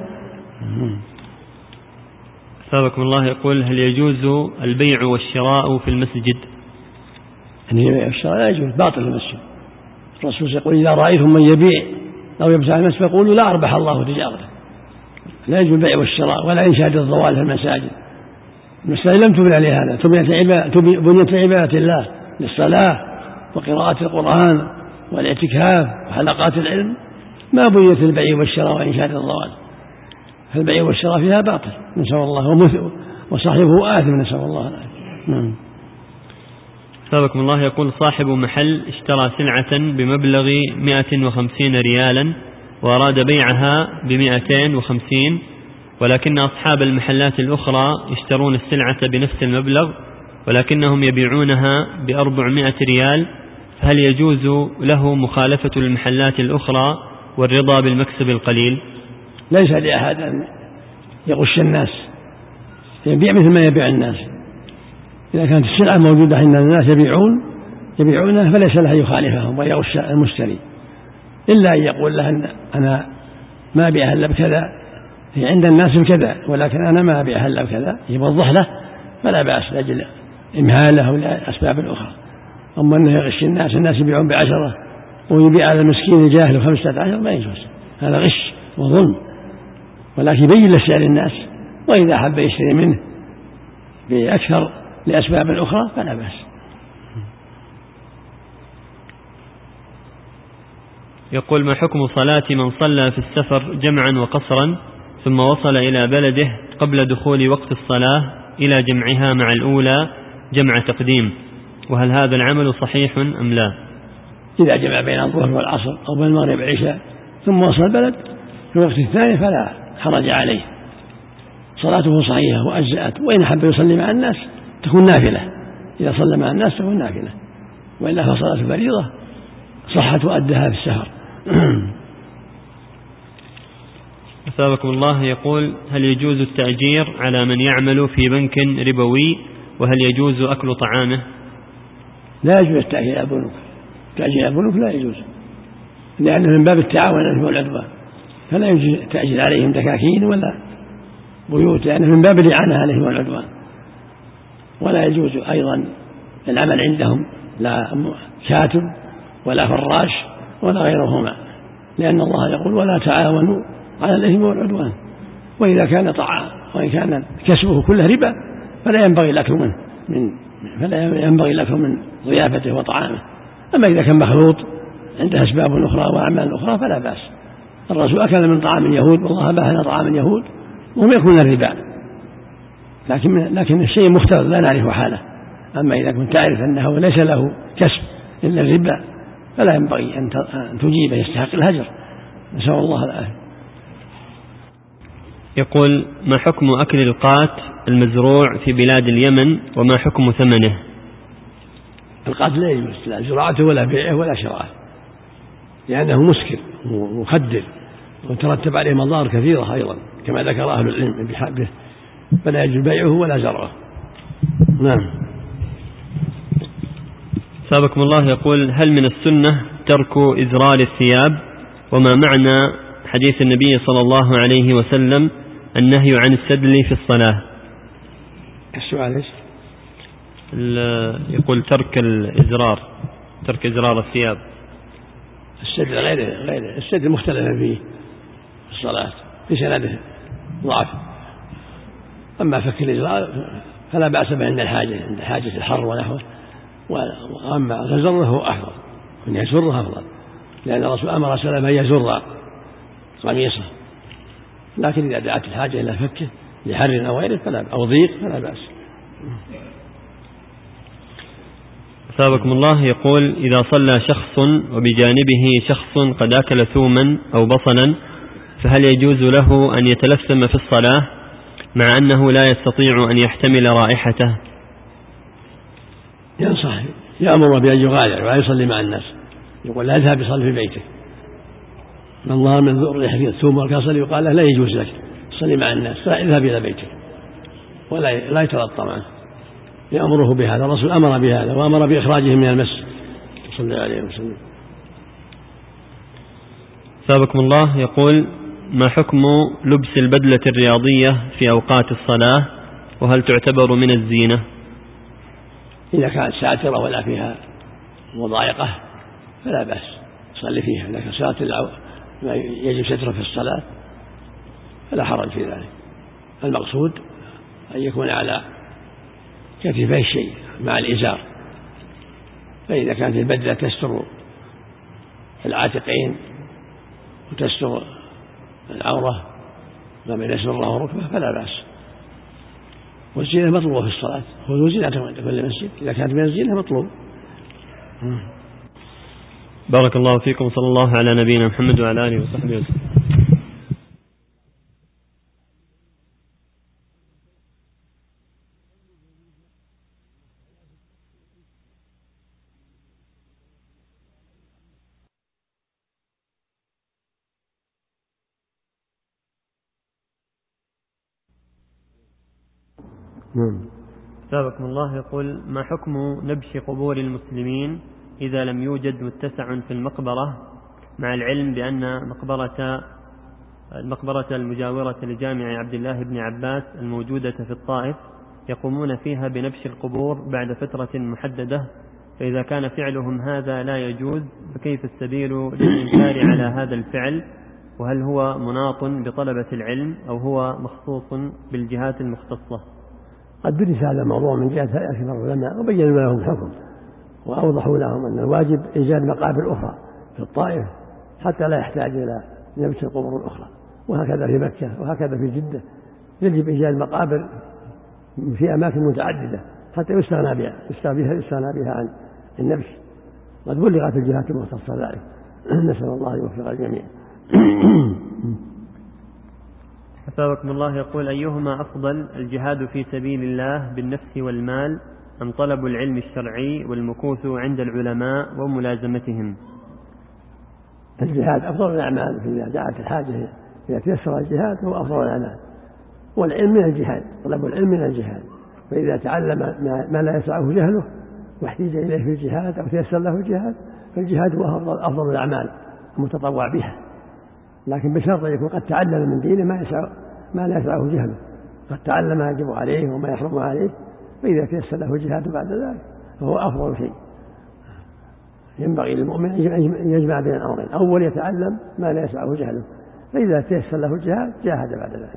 أثابكم الله. يقول: هل يجوز البيع والشراء في المسجد؟ يعني البيع والشراء لا يجوز، باطل المسجد. الرسول يقول: إذا رأيتم من يبيع أو يبتاع المسجد فقولوا لا أربح الله تجارته. لا يجوز البيع والشراء ولا إنشاد الضوال في المساجد. المساجد لم تبنى لهذا، بنيت لعبادة الله، للصلاة وقراءة القرآن والاعتكاف وحلقات العلم، ما بنيت البيع والشراء وإنشاد الضوال، فالبيع والشراء فيها باطل، نسأل الله، وصاحبه آثم، نسأل الله العافية. أثابكم الله. يقول: صاحب محل اشترى سلعة بمبلغ مئة وخمسين ريالا وأراد بيعها بمئتين وخمسين، ولكن أصحاب المحلات الأخرى يشترون السلعة بنفس المبلغ ولكنهم يبيعونها بأربعمائة ريال، فهل يجوز له مخالفة المحلات الأخرى والرضا بالمكسب القليل؟ ليس لأحد أن يغش الناس، يبيع مثل ما يبيع الناس. إذا كانت السلعة موجودة عند الناس يبيعون يبيعونها فليس له يخالفهم ويغش المشتري، إلا أن يقول له أنا ما أبيعها إلا بكذا، هي عند الناس بكذا ولكن أنا ما أبيعها إلا بكذا، يوضح له فلا بأس لأجل إمهاله أو لأسباب أخرى. أما أنه يغش الناس، الناس يبيعون بعشرة ويبيع على المسكين الجاهل خمسة عشر، ما يجوز، هذا غش وظلم، ولكن يبين لسعر الناس، وإذا حب يشتري منه بأكثر لأسباب أخرى فلا بأس. يقول: ما حكم صلاة من صلى في السفر جمعا وقصرا ثم وصل إلى بلده قبل دخول وقت الصلاة إلى جمعها مع الأولى جمع تقديم، وهل هذا العمل صحيح أم لا؟ إذا جمع بين الظهر والعصر أو بين المغرب والعشاء ثم وصل البلد في الوقت الثاني فلا حرج عليه، صلاته صحيحة وأجزأت، وإن حب يصلي مع الناس تكون نافلة، إذا صلى مع الناس تكون نافلة، وإلا فصلاة الفريضة صحت وأدها في السفر. أثابكم الله. يقول: هل يجوز التأجير على من يعمل في بنك ربوي، وهل يجوز أكل طعامه؟ لا يجوز التأجير على البنوك، التأجير على البنوك لا يجوز، لأنه من باب التعاون والعدوان، فلا يجوز التأجير عليهم دكاكين ولا بيوت، لأنه من باب الإعانة عليهم والعدوان. ولا يجوز أيضا العمل عندهم، لا كاتب ولا فراش ولا غيرهما، لأن الله يقول: ولا تعاونوا على الإثم والعدوان. وإذا كان طعام وإن كان كسبه كله ربا فلا ينبغي الأكل منه من فلا ينبغي الأكل من ضيافته وطعامه. أما إذا كان مخلوط عنده أسباب أخرى وأعمال أخرى فلا بأس. الرسول أكل من طعام اليهود، والله أباح لنا طعام اليهود وهم يأكلون الربا، لكن لكن الشيء مختلط لا نعرف حاله. أما إذا كنت تعرف أنه ليس له كسب إلا الربا فلا ينبغي أن تجيبه، يستحق الهجر، نسأل الله العافية. يقول: ما حكم أكل القات المزروع في بلاد اليمن، وما حكم ثمنه؟ القات لا يجوز لا زراعته ولا بيعه ولا شراءه، لأنه مسكر ومخدر وترتب عليه مضار كثيرة أيضا كما ذكر أهل العلم بحبه، فلا يجوز بيعه ولا زرعه. نعم. سابقكم الله. يقول: هل من السنة ترك إزرار الثياب؟ وما معنى حديث النبي صلى الله عليه وسلم النهي عن السدل في الصلاة؟ السؤال ايش؟ يقول ترك الإزرار، ترك إزرار الثياب. السدل غير غير السدل مختلف فيه في الصلاة، في سنده ضعف. أما فك الإزرار فلا بأس به عند الحاجة، عند حاجة الحر ونحوه. وأما غزره هو أفضل، أن يزره أفضل، لأن الرسول أمر صلى الله عليه وسلم أن يزر قميصه، لكن إذا دعت الحاجة إلى فكه لحر أو غيره فلا أو ضيق فلا بأس. أثابكم الله. يقول: إذا صلى شخص وبجانبه شخص قد أكل ثوما أو بصلا، فهل يجوز له أن يتلثم في الصلاة مع أنه لا يستطيع أن يحتمل رائحته؟ ينصح، يأمر بأن يغادر ولا يصلي مع الناس، يقول: لا اذهب يصلي في بيتك. من ظهر من ريحة الثوم والكسل يقال له: لا يجوز لك صلي مع الناس، فاذهب إلى بيتك ولا لا يتلطم عنه. يأمره بهذا، الرسول أمر بهذا وأمر بإخراجه من المسجد صلى الله عليه وسلم. سابقكم الله. يقول: ما حكم لبس البدلة الرياضية في أوقات الصلاة، وهل تعتبر من الزينة؟ إذا كانت ساترة ولا فيها مضايقة فلا بأس صلي فيها، لكن ساتر ما يجب ستره في الصلاة فلا حرج في ذلك. المقصود أن يكون على كتفيه الشيء مع الإزار، فإذا كانت البدلة تستر العاتقين وتستر العورة ما بين السرة والركبة فلا بأس. والزينة مطلوبة في الصلاة، خذوا زينتكم عند كل مسجد، إذا كانت من الزينة مطلوب. بارك الله فيكم، صلى الله على نبينا محمد وعلى آله وصحبه وسلم. سابقكم الله. يقول: ما حكم نبش قبور المسلمين إذا لم يوجد متسع في المقبرة، مع العلم بأن مقبرة المقبرة المجاورة لجامع عبد الله بن عباس الموجودة في الطائف يقومون فيها بنبش القبور بعد فترة محددة، فإذا كان فعلهم هذا لا يجوز، فكيف السبيل للإنكار على هذا الفعل؟ وهل هو مناط بطلبة العلم أو هو مخصوص بالجهات المختصة؟ قد درس هذا الموضوع من جهة أكثر العلماء وبينوا لهم الحكم وأوضحوا لهم أن الواجب إيجاد مقابر أخرى في الطائف حتى لا يحتاج إلى نبش القبور الأخرى، وهكذا في مكة وهكذا في جدة يجب إيجاد مقابر في أماكن متعددة حتى يستغنى بها يستغنى بها, يستغنى بها عن النبش. قد بلغت الجهات المختصة ذلك، نسأل الله يوفق الجميع. أثابكم الله. يقول: أيهما أفضل، الجهاد في سبيل الله بالنفس والمال، أم طلب العلم الشرعي والمكوث عند العلماء وملازمتهم؟ الجهاد أفضل الأعمال إذا دعت الحاجة إذا تيسر الجهاد هو أفضل الأعمال، والعلم من الجهاد، طلب العلم من الجهاد، فإذا تعلم ما لا يسعه جهله واحتاج إليه في الجهاد أو تيسر له الجهاد فالجهاد هو أفضل الأعمال المتطوع بها، لكن بشرط أن يكون قد تعلم من دينه ما يسع ما لا يسعه جهله، قد تعلم ما يجب عليه وما يحرم عليه، فإذا تيسر له الجهاد بعد ذلك فهو أفضل شيء. ينبغي للمؤمن أن يجمع بين الأمرين، أول يتعلم ما لا يسعه جهله، فإذا تيسر له الجهاد جاهد بعد ذلك.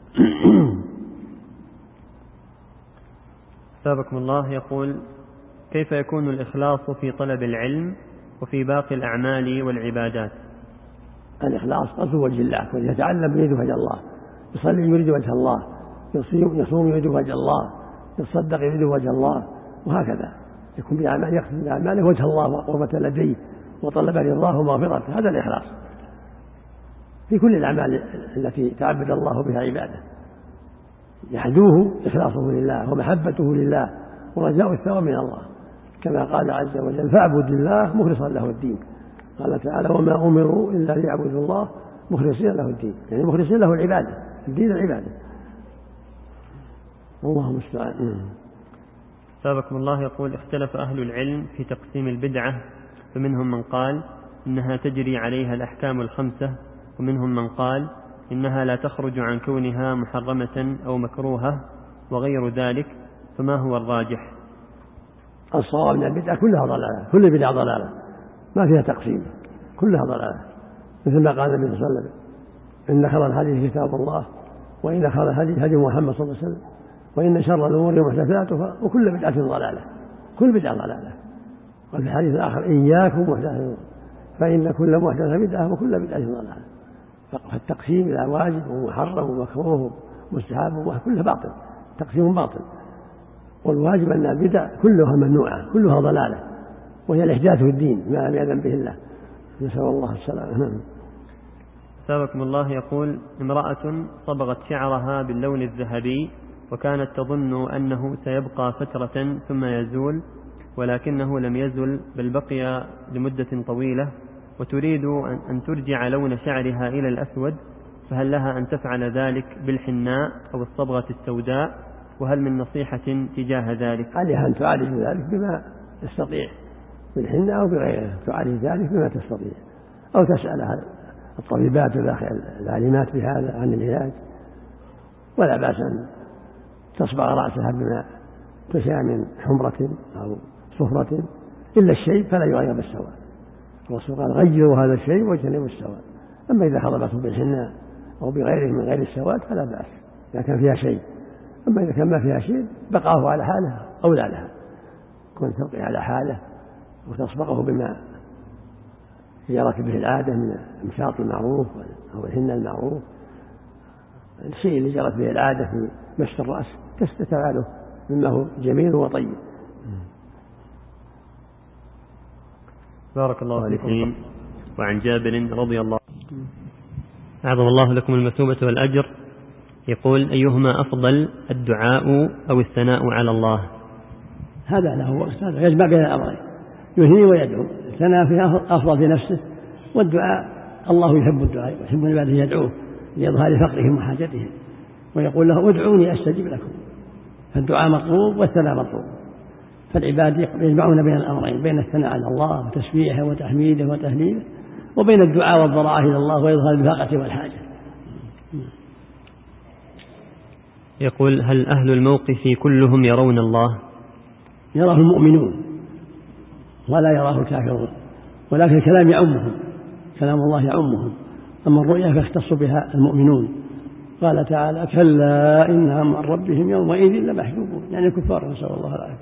سابقكم الله يقول: كيف يكون الإخلاص في طلب العلم وفي باقي الأعمال والعبادات؟ الإخلاص قصد وجه الله، ويتعلم يريد وجه الله، يصلي يريد وجه الله، يصوم يريد وجه الله، يتصدق يريد وجه الله، وهكذا يكون بأعمال يقصد بأعماله وجه الله وقربة لديه وطلب رضاه ومغفرته، هذا الإخلاص في كل الأعمال التي تعبد الله بها عباده، يحدوه إخلاصه لله ومحبته لله ورجاء الثواب من الله، كما قال عز وجل: فاعبد الله مخلصا له الدين. قال تعالى: وما أمروا إلا ليعبدوا الله مخلصين له الدين، يعني مخلصين له العبادة، الدين العبادة. والله المستعان. سابقكم الله يقول: اختلف أهل العلم في تقسيم البدعة، فمنهم من قال إنها تجري عليها الأحكام الخمسة، ومنهم من قال إنها لا تخرج عن كونها محرمة أو مكروهة وغير ذلك، فما هو الراجح؟ الصواب من البدعة كلها ضلالة، كل بدعة ضلالة ما فيها تقسيم، كلها ضلالة، مثل ما قال النبي صلى الله عليه وسلم: إن خير الحديث كتاب الله، وإن خير الهدي هدي محمد صلى الله عليه وسلم، وإن شر الأمور محدثاتها، وكل بدعة ضلالة، كل بدعة ضلالة. وفي الحديث الآخر: إياكم محدثات فإن كل محدثة بدعة وكل بدعة ضلالة. فالتقسيم إلى واجب ومحرم ومكروه ومستحب كله باطل، تقسيم باطل، والواجب أن البدع كلها ممنوعة كلها ضلالة، وهي الإحداث في الدين ما لم يأذن به الله، نسأل الله السلامة. سابقكم الله يقول: امرأة صبغت شعرها باللون الذهبي وكانت تظن أنه سيبقى فترة ثم يزول، ولكنه لم يزل بل بقي لمدة طويلة، وتريد أن ترجع لون شعرها إلى الأسود، فهل لها أن تفعل ذلك بالحناء أو الصبغة السوداء؟ وهل من نصيحة تجاه ذلك؟ عليها أن تعالج ذلك بما تستطيع، بالحناء أو بغيره، تعالج ذلك بما تستطيع، أو تسأل الطبيبات العالمات بهذا عن العلاج، ولا بأس أن تصبغ رأسها بما تشاء من حمرة أو صفرة، إلا الشيء فلا يغير بالسواد، الرسول قال: غيروا هذا الشيء واجتنبوا السواد. أما إذا خضبته بالحناء أو بغيره من غير السواد فلا بأس إذا كان فيها شيء، أما إذا كان ما فيها شيء بقاه على حاله أو لا لها، كنت تبقي على حاله وتصبغه بما جرت به العادة من المشاط المعروف أو الحناء المعروف، الشيء اللي جرت به العادة في مشط الرأس تستفعله مما هو جميل وطيب. بارك الله فيكم. وعن جابر رضي الله أعظم الله لكم المثوبة والأجر يقول: أيهما أفضل، الدعاء أو الثناء على الله؟ هذا له وقت، هذا يجمع بين الأمرين، يثني ويدعو. الثناء فيها أفضل في نفسه، والدعاء الله يحب الدعاء ويحب عباده يدعوه لإظهار فقرهم وحاجتهم، ويقول له: ادعوني أستجب لكم. فالدعاء مطلوب والثناء مطلوب، فالعباد يجمعون بين الأمرين، بين الثناء على الله وتسبيحه وتحميده وتهليله، وبين الدعاء والضراعة إلى الله وإظهار الفاقة والحاجة. يقول: هل أهل الموقف كلهم يرون الله؟ يراه المؤمنون ولا يراه الكافرون، ولكن الكلام يعمهم، كلام الله يعمهم، أما الرؤيا فيختص بها المؤمنون. قال تعالى: كلا إنهم عن ربهم يومئذ لمحجوبون، يعني الكفار، نسأل الله العافية.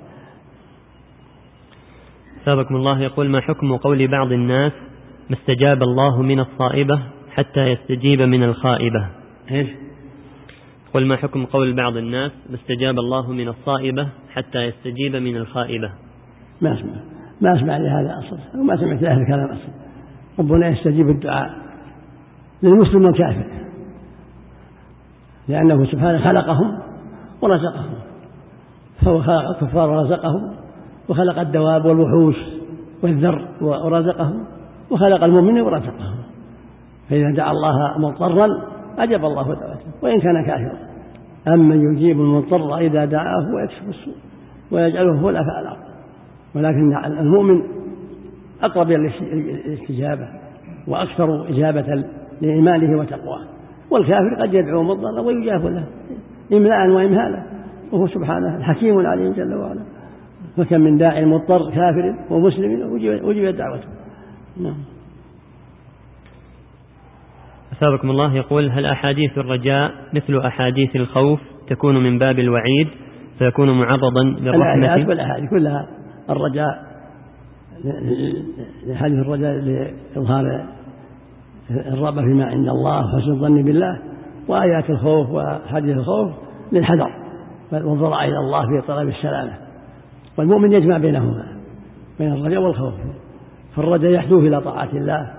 سابقكم الله يقول: ما حكم قول بعض الناس: ما استجاب الله من الصائبة حتى يستجيب من الخائبة؟ إيش؟ قل: ما حكم قول بعض الناس: ما استجاب الله من الصائبة حتى يستجيب من الخائبة؟ ما أسمع ما أسمع لهذا أصلا، وما سمعت لهذا الكلام أصلا. ربنا يستجيب الدعاء للمسلم والكافر، لأنه سبحانه خلقهم ورزقهم، فهو خلق الكفار ورزقهم، وخلق الدواب والوحوش والذر ورزقهم، وخلق المؤمن ورزقهم، فإذا دعا الله مضطرا أجاب الله دعوته وإن كان كافرا. أما يجيب المضطر إذا دعاه ويكشف السوء ويجعله هو الأفعى الأرض، ولكن المؤمن أقرب إلى الاستجابة وأكثر إجابة لإيمانه وتقواه، والكافر قد يدعو مضطرا ويجاب له إملاء وإمهالا، وهو سبحانه الحكيم العليم جل وعلا. فكم من داعي مضطر كافر ومسلم وجبت دعوته. نعم. أثابكم الله يقول: هل أحاديث الرجاء مثل أحاديث الخوف تكون من باب الوعيد فيكون معرضا للرحمة؟ الآيات والأحاديث كلها الرجاء، حديث الرجاء لإظهار الرغبة فيما عند الله وحسن الظن بالله، وآيات الخوف وحديث الخوف للحذر والضراع إلى الله في طلب السلامة. والمؤمن يجمع بينهما، بين الرجاء والخوف، فالرجاء يحدث إلى طاعة الله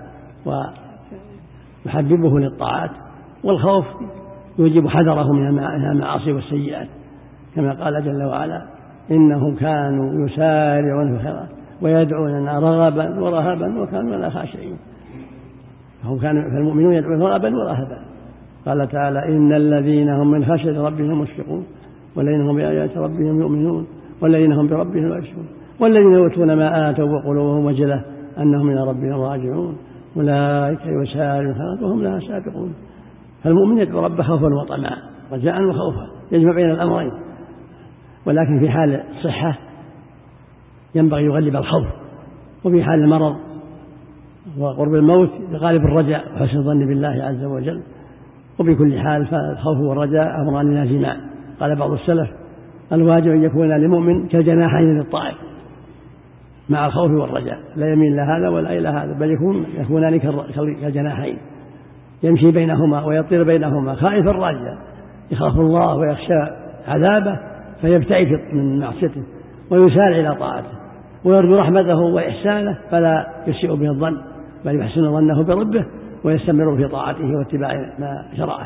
ويحببه للطاعات، والخوف يوجب حذره من المعاصي والسيئات، كما قال جل وعلا: إنهم كانوا يسارعون في الخيرات ويدعوننا رغبا ورهبا وكانوا لنا خاشعين. فهم كانوا فالمؤمنون يدعون رغبا ورهبا. قال تعالى: إن الذين هم من خشية ربهم مشفقون والذين هم بآيات ربهم يؤمنون والذين هم بربهم لا يشركون والذين يؤتون ما آتوا وقلوبهم وجلة أنهم إلى ربهم راجعون أولئك يسارعون الخيرات وهم لها سابقون. فالمؤمن يدعو ربه خوفا وطمعا، رجاء وخوفا، يجمع بين الأمرين. ولكن في حال الصحة ينبغي يغلب الخوف، وفي حال المرض وقرب الموت يغالب الرجاء وحسن الظن بالله عز وجل. وبكل حال فالخوف والرجاء أمران لازمان. قال بعض السلف: الواجب أن يكون للمؤمن كالجناحين للطائر، مع الخوف والرجاء، لا يميل لهذا ولا إلى هذا، بل يكون يكونان كالجناحين يمشي بينهما ويطير بينهما، خائف الرجاء يخاف الله ويخشى عذابه فيبتعد من معصيته ويسارع إلى طاعته، ويرجو رحمته وإحسانه فلا يسيء به الظن بل يحسن ظنه بربه ويستمر في طاعته واتباع ما شرعه.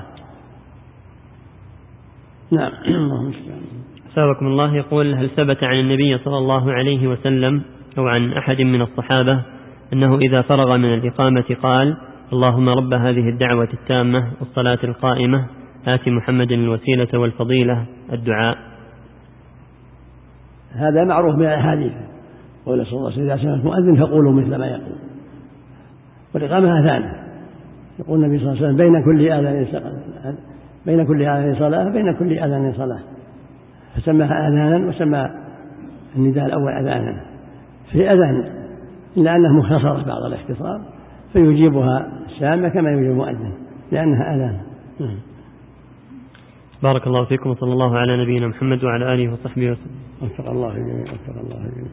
نعم. أثابكم الله يقول: هل ثبت عن النبي صلى الله عليه وسلم أو عن أحد من الصحابة أنه إذا فرغ من الإقامة قال: اللهم رب هذه الدعوة التامة والصلاة القائمة آت محمد الوسيلة والفضيلة الدعاء؟ هذا معروف من الأحاديث، قول صلى الله عليه وسلم: إذا سمعت مؤذن فقولوا مثل ما يقول. والإقامة أذان، يقول النبي صلى الله عليه وسلم: بين كل آذان بين كل آذان صلاة بين كل آذان صلاة، فسماها أذانا وسمى النداء الأول أذانا. في أذان إلا أنه مختصر بعض الاختصار فيجيبها السامع كما يجيب المؤذن لأنها أذان. بارك الله فيكم وصلى الله على نبينا محمد وعلى آله وصحبه وسلم. وفق الله جميعا. وفق الله جميعا.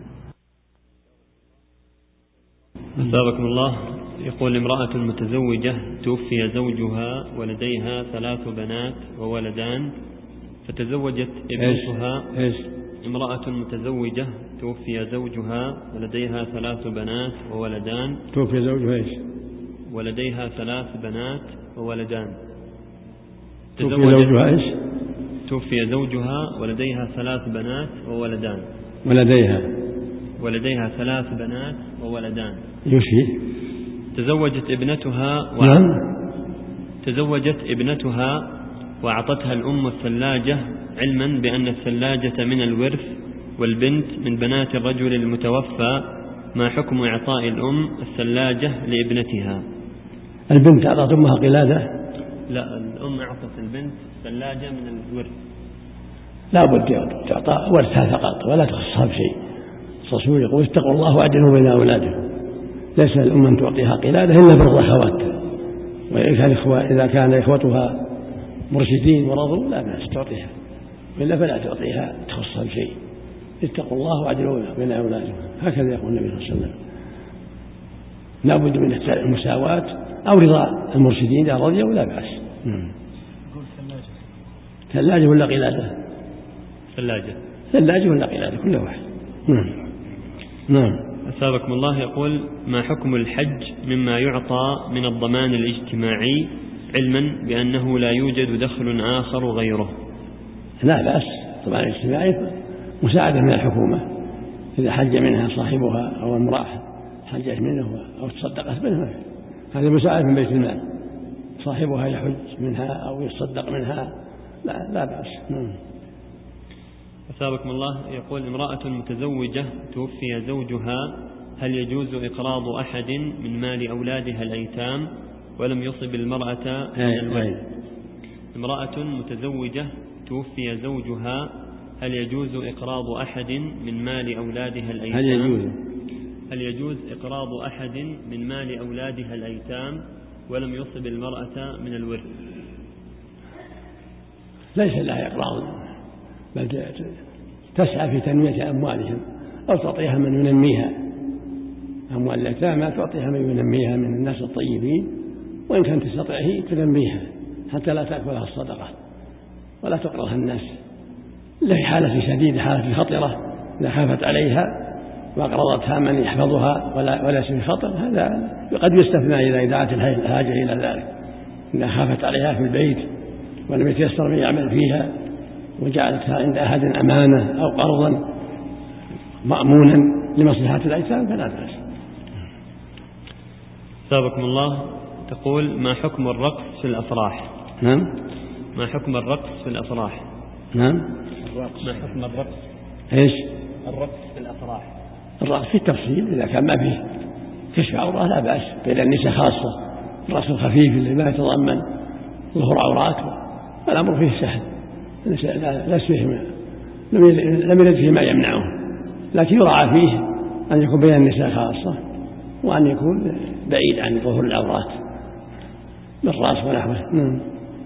أثابكم الله يقول: امرأة متزوجة توفي زوجها ولديها ثلاث بنات وولدان فتزوجت ابنتها. إيش؟ امرأة متزوجة توفي زوجها ولديها ثلاث بنات وولدان. توفي زوجها إيش؟ ولديها ثلاث بنات وولدان. توفي زوجها إيش؟ توفي زوجها ولديها ثلاث بنات وولدان. ولديها ولديها ثلاث بنات وولدان. يشهي. تزوجت ابنتها و... نعم. تزوجت ابنتها وأعطتها الأم الثلاجة علما بأن الثلاجة من الورث والبنت من بنات الرجل المتوفى، ما حكم إعطاء الأم الثلاجة لابنتها؟ البنت أعطت أمها قلادة؟ لا، الأم أعطت البنت ثلاجة من الورث. لا بد تعطى ورثها فقط ولا تخصها بشيء. الرسول يقول: اتقوا الله واعدلوا بين أولادكم. ليس الأم أن تعطيها قلادة إلا بالأخوات، وإذا كان إخوتها مرشدين ورضوا لا بأس تعطيها، وإلا فلا تعطيها تخصها بشيء. اتقوا الله واعدلوا بين أولادكم، هكذا يقول النبي صلى الله عليه وسلم. لا بد من المساواة أو رضا المرشدين إذا رضيوا لا بأس. ثلاجة ولا قلادة؟ ثلاجة. ثلاجة ولا قلادة كل واحد. نعم. نعم. أثابكم الله يقول: ما حكم الحج مما يعطى من الضمان الاجتماعي علما بأنه لا يوجد دخل آخر غيره؟ لا بأس، طبعا الاجتماعي مساعدة من الحكومة، إذا حج منها صاحبها أو امرأة حجت منه أو تصدقت منه هذا مساعدة من بيت المال. صاحبها يحج منها أو يصدق منها لا, لا بأس. أثابكم الله. يقول امرأة متزوجة توفي زوجها، هل يجوز إقراض أحد من مال أولادها الأيتام ولم يصب المرأة من الولد؟ امرأة متزوجة توفي زوجها، هل يجوز إقراض أحد من مال أولادها الأيتام؟ هل يجوز هل يجوز إقراض أحد من مال أولادها الأيتام ولم يصب المرأة من الورث؟ ليس لها إقراض، بل تسعى في تنمية أموالهم أو تعطيها من ينميها. أموال الأيتام تعطيها من ينميها من الناس الطيبين، وإن كانت تستطيع هي تنميها حتى لا تأكلها الصدقة ولا تقرضها الناس. في حالة شديدة، حالة خطرة، إذا خافت عليها وأقرضتها من يحفظها ولا وليس في خطر، هذا قد يستثنى إذا دعت الحاجة إلى ذلك. إذا خافت عليها في البيت ولم يتيسر من يعمل فيها وجعلتها عند أحد أمانة أو قرضا مأمونا لمصلحة الأيتام فلا بأس. سابقكم الله. تقول ما حكم الرقص في الأفراح؟ نعم. ما حكم الرقص في الأفراح؟ نعم. ما حكم الرقص؟ إيش؟ الرقص في الأفراح. الرقص في التفصيل، إذا كان ما فيه كشف عورة لا بأس، بين النساء خاصة. الرقص الخفيف اللي ما يتضمن ظهور عورات الأمر فيه سهل، لا فيه ما لم يرد فيه ما يمنعه، لكن يراعى فيه أن يكون بين النساء خاصة وأن يكون بعيد عن ظهور العورات بالرأس ونحوه. نعم.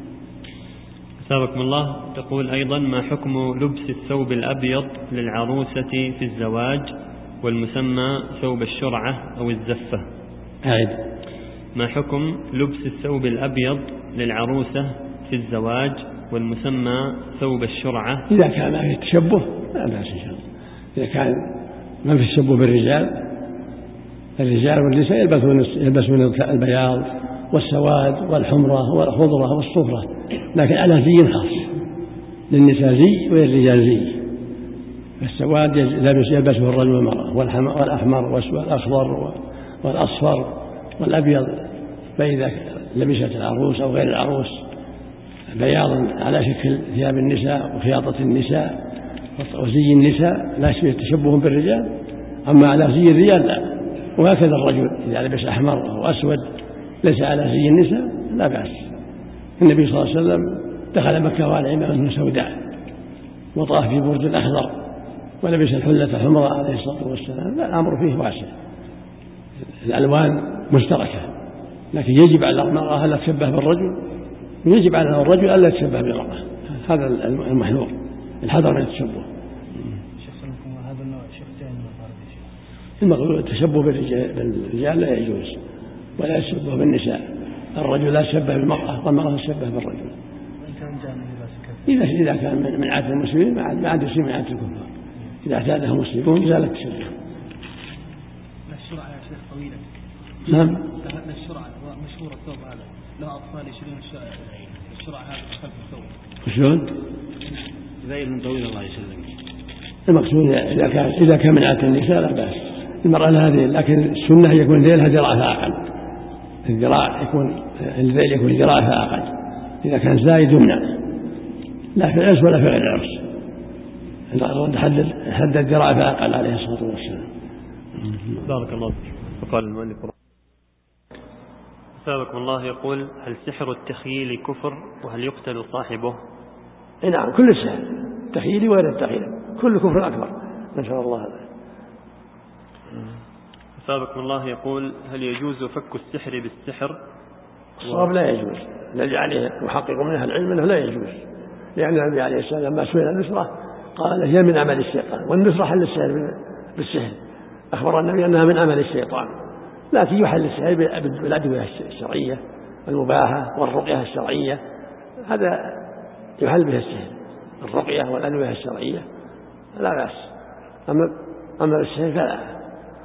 سابقكم الله. تقول أيضا ما حكم لبس الثوب الأبيض للعروسة في الزواج والمسمى ثوب الشرعة أو الزفة؟ أعد. ما حكم لبس الثوب الأبيض للعروسة في الزواج والمسمى ثوب الشرعة؟ إذا كان ما فيه تشبه لا بأس إن شاء الله. إذا كان ما فيه تشبه بالرجال، الرجال والنساء يلبسون يلبسون البياض والسواد والحمرة والخضرة والصفرة، لكن على زي خاص، للنساء زي وللرجال زي. السواد يلبسه الرجل والمرأة، والأحمر والأخضر والأصفر والأبيض. فإذا لبست العروس أو غير العروس بياضا على شكل ثياب النساء وخياطة النساء وزي النساء لا يشبه تشبه بالرجال، أما على زي الرجال لا. وهكذا الرجل إذا لبس أحمر أو أسود ليس على زي النساء لا بأس. النبي صلى الله عليه وسلم دخل مكة وعلى عمامة سوداء وطاف في برج أخضر ولبس الحلة حمراء عليه الصلاة والسلام. لا، الأمر فيه واسع، الألوان مشتركة، لكن يجب على المرأة ألا تشبه بالرجل، ويجب على الرجل ألا يتشبه بالمرأة. هذا المحذور، الحذر من التشبه. هذا النوع شيخ ثاني المقصود التشبه بالرجال لا يجوز، ولا يتشبه بالنساء. الرجل لا يتشبه بالمرأة والمرأة تتشبه بالرجل. إذا إذا كان من عادة المسلمين ما عاد يصير من عادة الكفار. إذا اعتاده المسلمون زال التشبه. الشرعة يا شيخ طويلة. نعم. الشرعة مشهور الثوب هذا له أطفال يشيلون الشرعة هذا خلف الثوب. شلون؟ زين طويل الله يسلمك. المقصود إذا كان إذا كان من عادة النساء لا بأس. المرأة هذه، لكن السنة يكون ذيلها ذراع فأقل. الذراع يكون الذيل يكون ذراع فأقل. إذا كان زايد يمنع، لا في العرس ولا في غير العرس. حدد حدد الذراع فأقل عليه الصلاة والسلام. بارك الله فيك. فقال المؤلف سابقكم الله يقول هل سحر التخييل كفر وهل يقتل صاحبه؟ نعم، كل سحر تخييلي وغير التخييل كل كفر أكبر، نسأل الله هذا. سابقكم الله يقول هل يجوز فك السحر بالسحر؟ الصواب لا يجوز، الذي عليه محقق من أهل العلم أنه لا يجوز، لأن النبي عليه السلام لما سئل النسرة قال هي من عمل الشيطان، والنسرة حل السحر بالسحر، أخبر النبي أنها من عمل الشيطان، لكن يحل السحر بالأدوية الشرعية المباحة والرقية الشرعية، هذا يحل بها السحر، الرقية والأدوية الشرعية لا بأس، أما أما السحر فلا.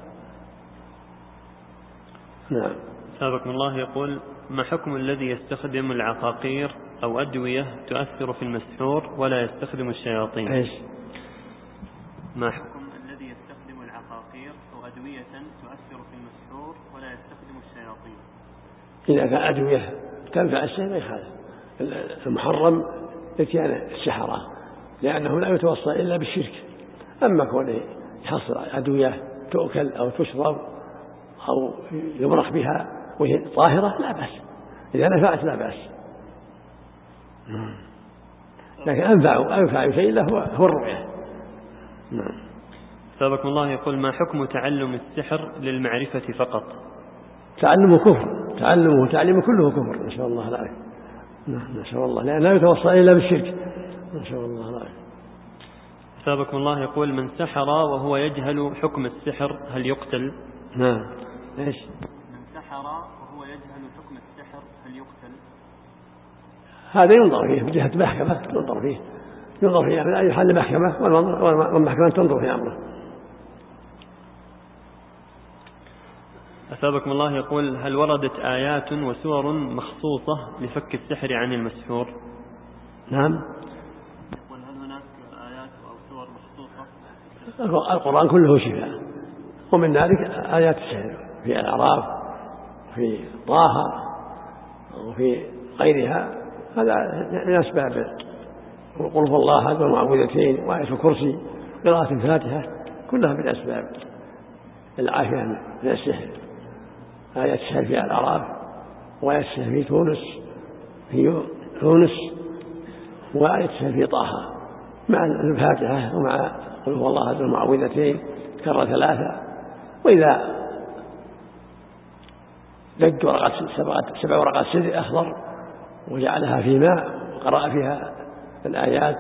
نعم. سابقكم الله يقول ما حكم الذي يستخدم العقاقير أو أدوية تؤثر في المسحور ولا يستخدم الشياطين؟ إيش؟ ما حكم الذي يستخدم العقاقير أو أدوية تؤثر في المسحور ولا يستخدم الشياطين؟ إذا كان أدوية تنفع السحر ما يخالف. المحرم إتيان السحرة لأنه لا يتوصل إلا بالشرك. أما كونه يحصل أدوية تؤكل أو تشرب أو يمرخ بها وهي طاهرة لا بأس، إذا نفعت لا بأس. لكن أنفع أنفع شيء له هو الرؤية. نعم. سابقكم الله يقول: ما حكم تعلم السحر للمعرفة فقط؟ تعلمه كفر، تعلمه وتعليمه كله كفر، نسأل الله العافية. نعم نسأل الله، لأن لا يتوصل إلا بالشرك، نسأل الله العافية. سابقكم الله يقول: من سحر وهو يجهل حكم السحر هل يقتل؟ نعم. إيش؟ من سحر وهو يجهل حكم السحر هل يقتل؟ هذا ينظر فيه بجهة محكمة، ينظر فيه ينظر فيه من أي حال محكمة، والمحكمة تنظر في أمره. أثابكم الله يقول: هل وردت آيات وسور مخصوصة لفك السحر عن المسحور؟ نعم. يقول: هل هناك آيات أو سور مخصوصة؟ القرآن كله شفاء، ومن ذلك آيات السحر في الأعراف وفي طه وفي غيرها، هذا من أسباب. قل هو الله أحد والمعوذتين وآية الكرسي قراءة الفاتحة كلها من أسباب العافية من السحر. آيات السحر في الأعراف وآيات السحر في تونس في تونس وآية السحر في طه مع الفاتحة ومع قل هو الله أحد والمعوذتين كرر ثلاثة. وإذا دق ورقة سبع ورقات سدر أخضر وجعلها في ماء وقرأ فيها الآيات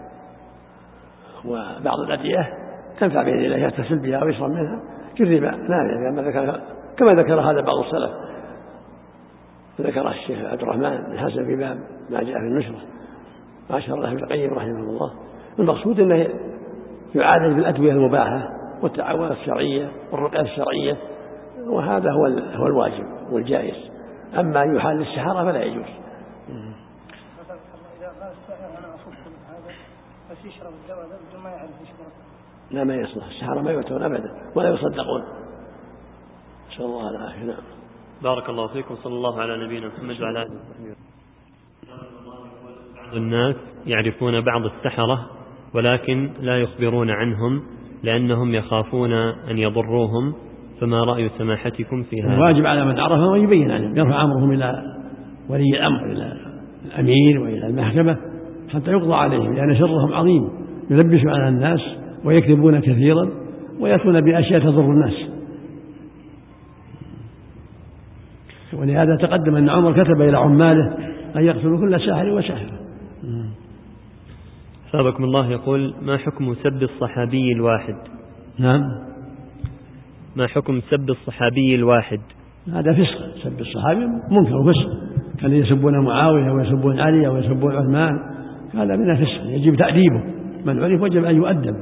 وبعض الأدعية تنفع بإذن الله، يغتسل بها ويشرب منها جرب نافع كما ذكر هذا بعض السلف. ذكر الشيخ عبد الرحمن بن حسن في باب ما جاء في النشرة وأشار له ابن القيم رحمه الله. المقصود أنه يعالج بالأدوية المباحة والتعاونات الشرعية والرقية الشرعية، وهذا هو هو الواجب والجائز. أما يحال للسحرة فلا يجوز. يشرب الدواء بدون ما يعرف يشرب. لا ما يصلح، السحرة ما يؤتون أبدا ولا يصدقون، نسأل الله العافية. نعم. بارك الله فيكم. صلى الله على نبينا محمد وعلى آله وصحبه. بعض الناس يعرفون بعض السحرة ولكن لا يخبرون عنهم لأنهم يخافون أن يضروهم، فما رأي سماحتكم في هذا؟ الواجب على من عرفهم أن يبين عنهم، يرفع أمرهم إلى ولي الأمر، إلى الأمير وإلى المحكمة حتى يقضى عليهم، لأن شرهم عظيم، يلبس على الناس ويكذبون كثيرا ويأتون بأشياء تضر الناس. ولهذا تقدم أن عمر كتب إلى عماله أن يقتلوا كل ساحر وساحرة. سابقكم الله يقول: ما حكم سب الصحابي الواحد؟ نعم. ما حكم سب الصحابي الواحد؟ هذا فسق، سب الصحابي منكر وفسق، كانوا يسبون معاوية ويسبون علي ويسبون عثمان، هذا من الفسق يجب تأديبه، من عرف وجب أن يؤدب.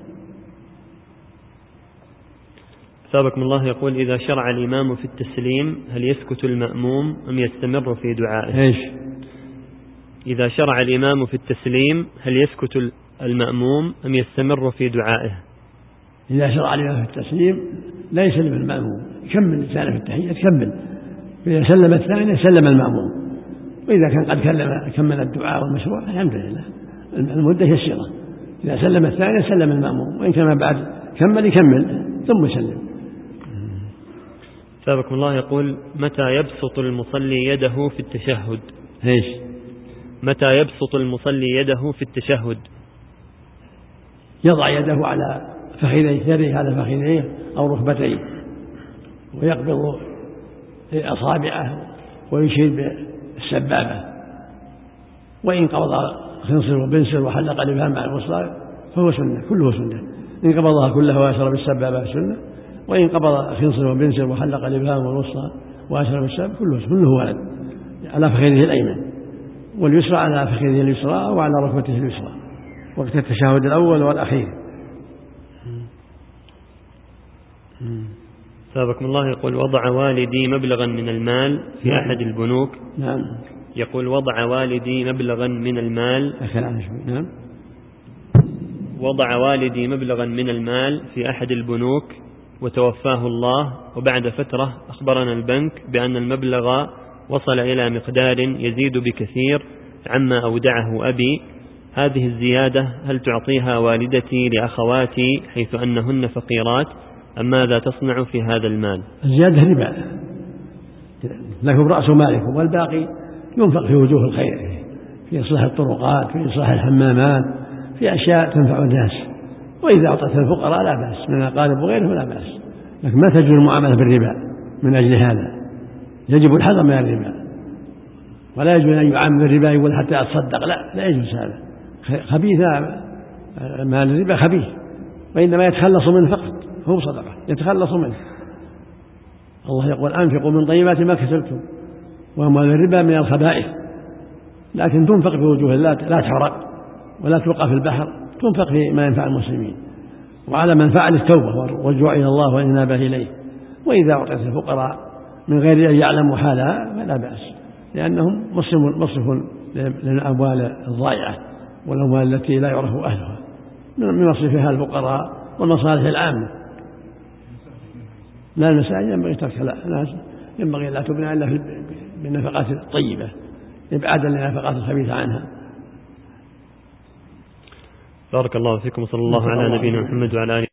سابقكم الله يقول: إذا شرع الإمام في التسليم هل يسكت المأموم أم يستمر في دعائه؟ إيش؟ إذا شرع الإمام في التسليم هل يسكت المأموم أم يستمر في دعائه؟ إذا شرع الإمام في التسليم لا يسلم المأموم، يكمل لسانه في التحية تكمل، فإذا سلم الثاني سلم المأموم، وإذا كان قد كلم كمل الدعاء والمشروع الحمد لله المدة يسيرة. إذا سلم الثاني سلم المأموم، وإن كان بعد كمل يكمل ثم يسلم. سابقكم الله يقول: متى يبسط المصلي يده في التشهد؟ إيش؟ متى يبسط المصلي يده في التشهد؟ يضع يده على فخذيه، يده على فخذيه أو ركبتيه، ويقبض أصابعه ويشير بالسبابة، وإن قبض خنصر وبنسر وحلق الإبهام مع الوسطى فهو سنة، كله سنة. إن قبضها كلها وأشر بالسبابة سنة، وإن قبض خنصر وبنسر وحلق الإبهام والوسطى وأشر بالسبابة كله كله ولد على فخذه الأيمن، واليسرى على فخذه اليسرى وعلى ركبته اليسرى وقت التشهد الأول والأخير. سابقكم الله يقول: وضع والدي مبلغا من المال في نعم. أحد البنوك. نعم. يقول: وضع والدي مبلغا من المال. نعم. وضع والدي مبلغا من المال في أحد البنوك وتوفاه الله، وبعد فترة أخبرنا البنك بأن المبلغ وصل إلى مقدار يزيد بكثير عما أودعه أبي، هذه الزيادة هل تعطيها والدتي لأخواتي حيث أنهن فقيرات أم ماذا تصنع في هذا المال؟ الزيادة ربا، لكم رأس مالكم والباقي ينفق في وجوه الخير، في إصلاح الطرقات، في إصلاح الحمامات، في أشياء تنفع الناس. وإذا أعطت الفقراء لا بأس، من الأقارب وغيره لا بأس، لكن ما تجوز المعاملة بالربا. من أجل هذا يجب الحذر من الربا، ولا يجوز أن يعامل بالربا يقول حتى أتصدق، لا لا يجوز هذا، خبيث، مال الربا خبيث، وإنما يتخلص منه فقط، هو صدقة يتخلص منه. الله يقول أنفقوا من طيبات ما كسبتم، وأموال الربا من الخبائث، لكن تنفق في وجوه لا تحرق ولا تلقى في البحر، تنفق في ما ينفع المسلمين، وعلى من فعل التوبة والرجوع إلى الله والإنابة إليه. وإذا أعطيت الفقراء من غير أن يعلموا حالها فلا بأس، لأنهم مصرف للأموال الضائعة والأموال التي لا يعرف أهلها، من مصرفها الفقراء والمصالح العامة. لا المساجد ينبغي تركها، لا ينبغي لا تبنى إلا بالنفقات الطيبة إبعادا للنفقات الخبيثة عنها. بارك الله فيكم، صلى الله على نبينا محمد وعلى آله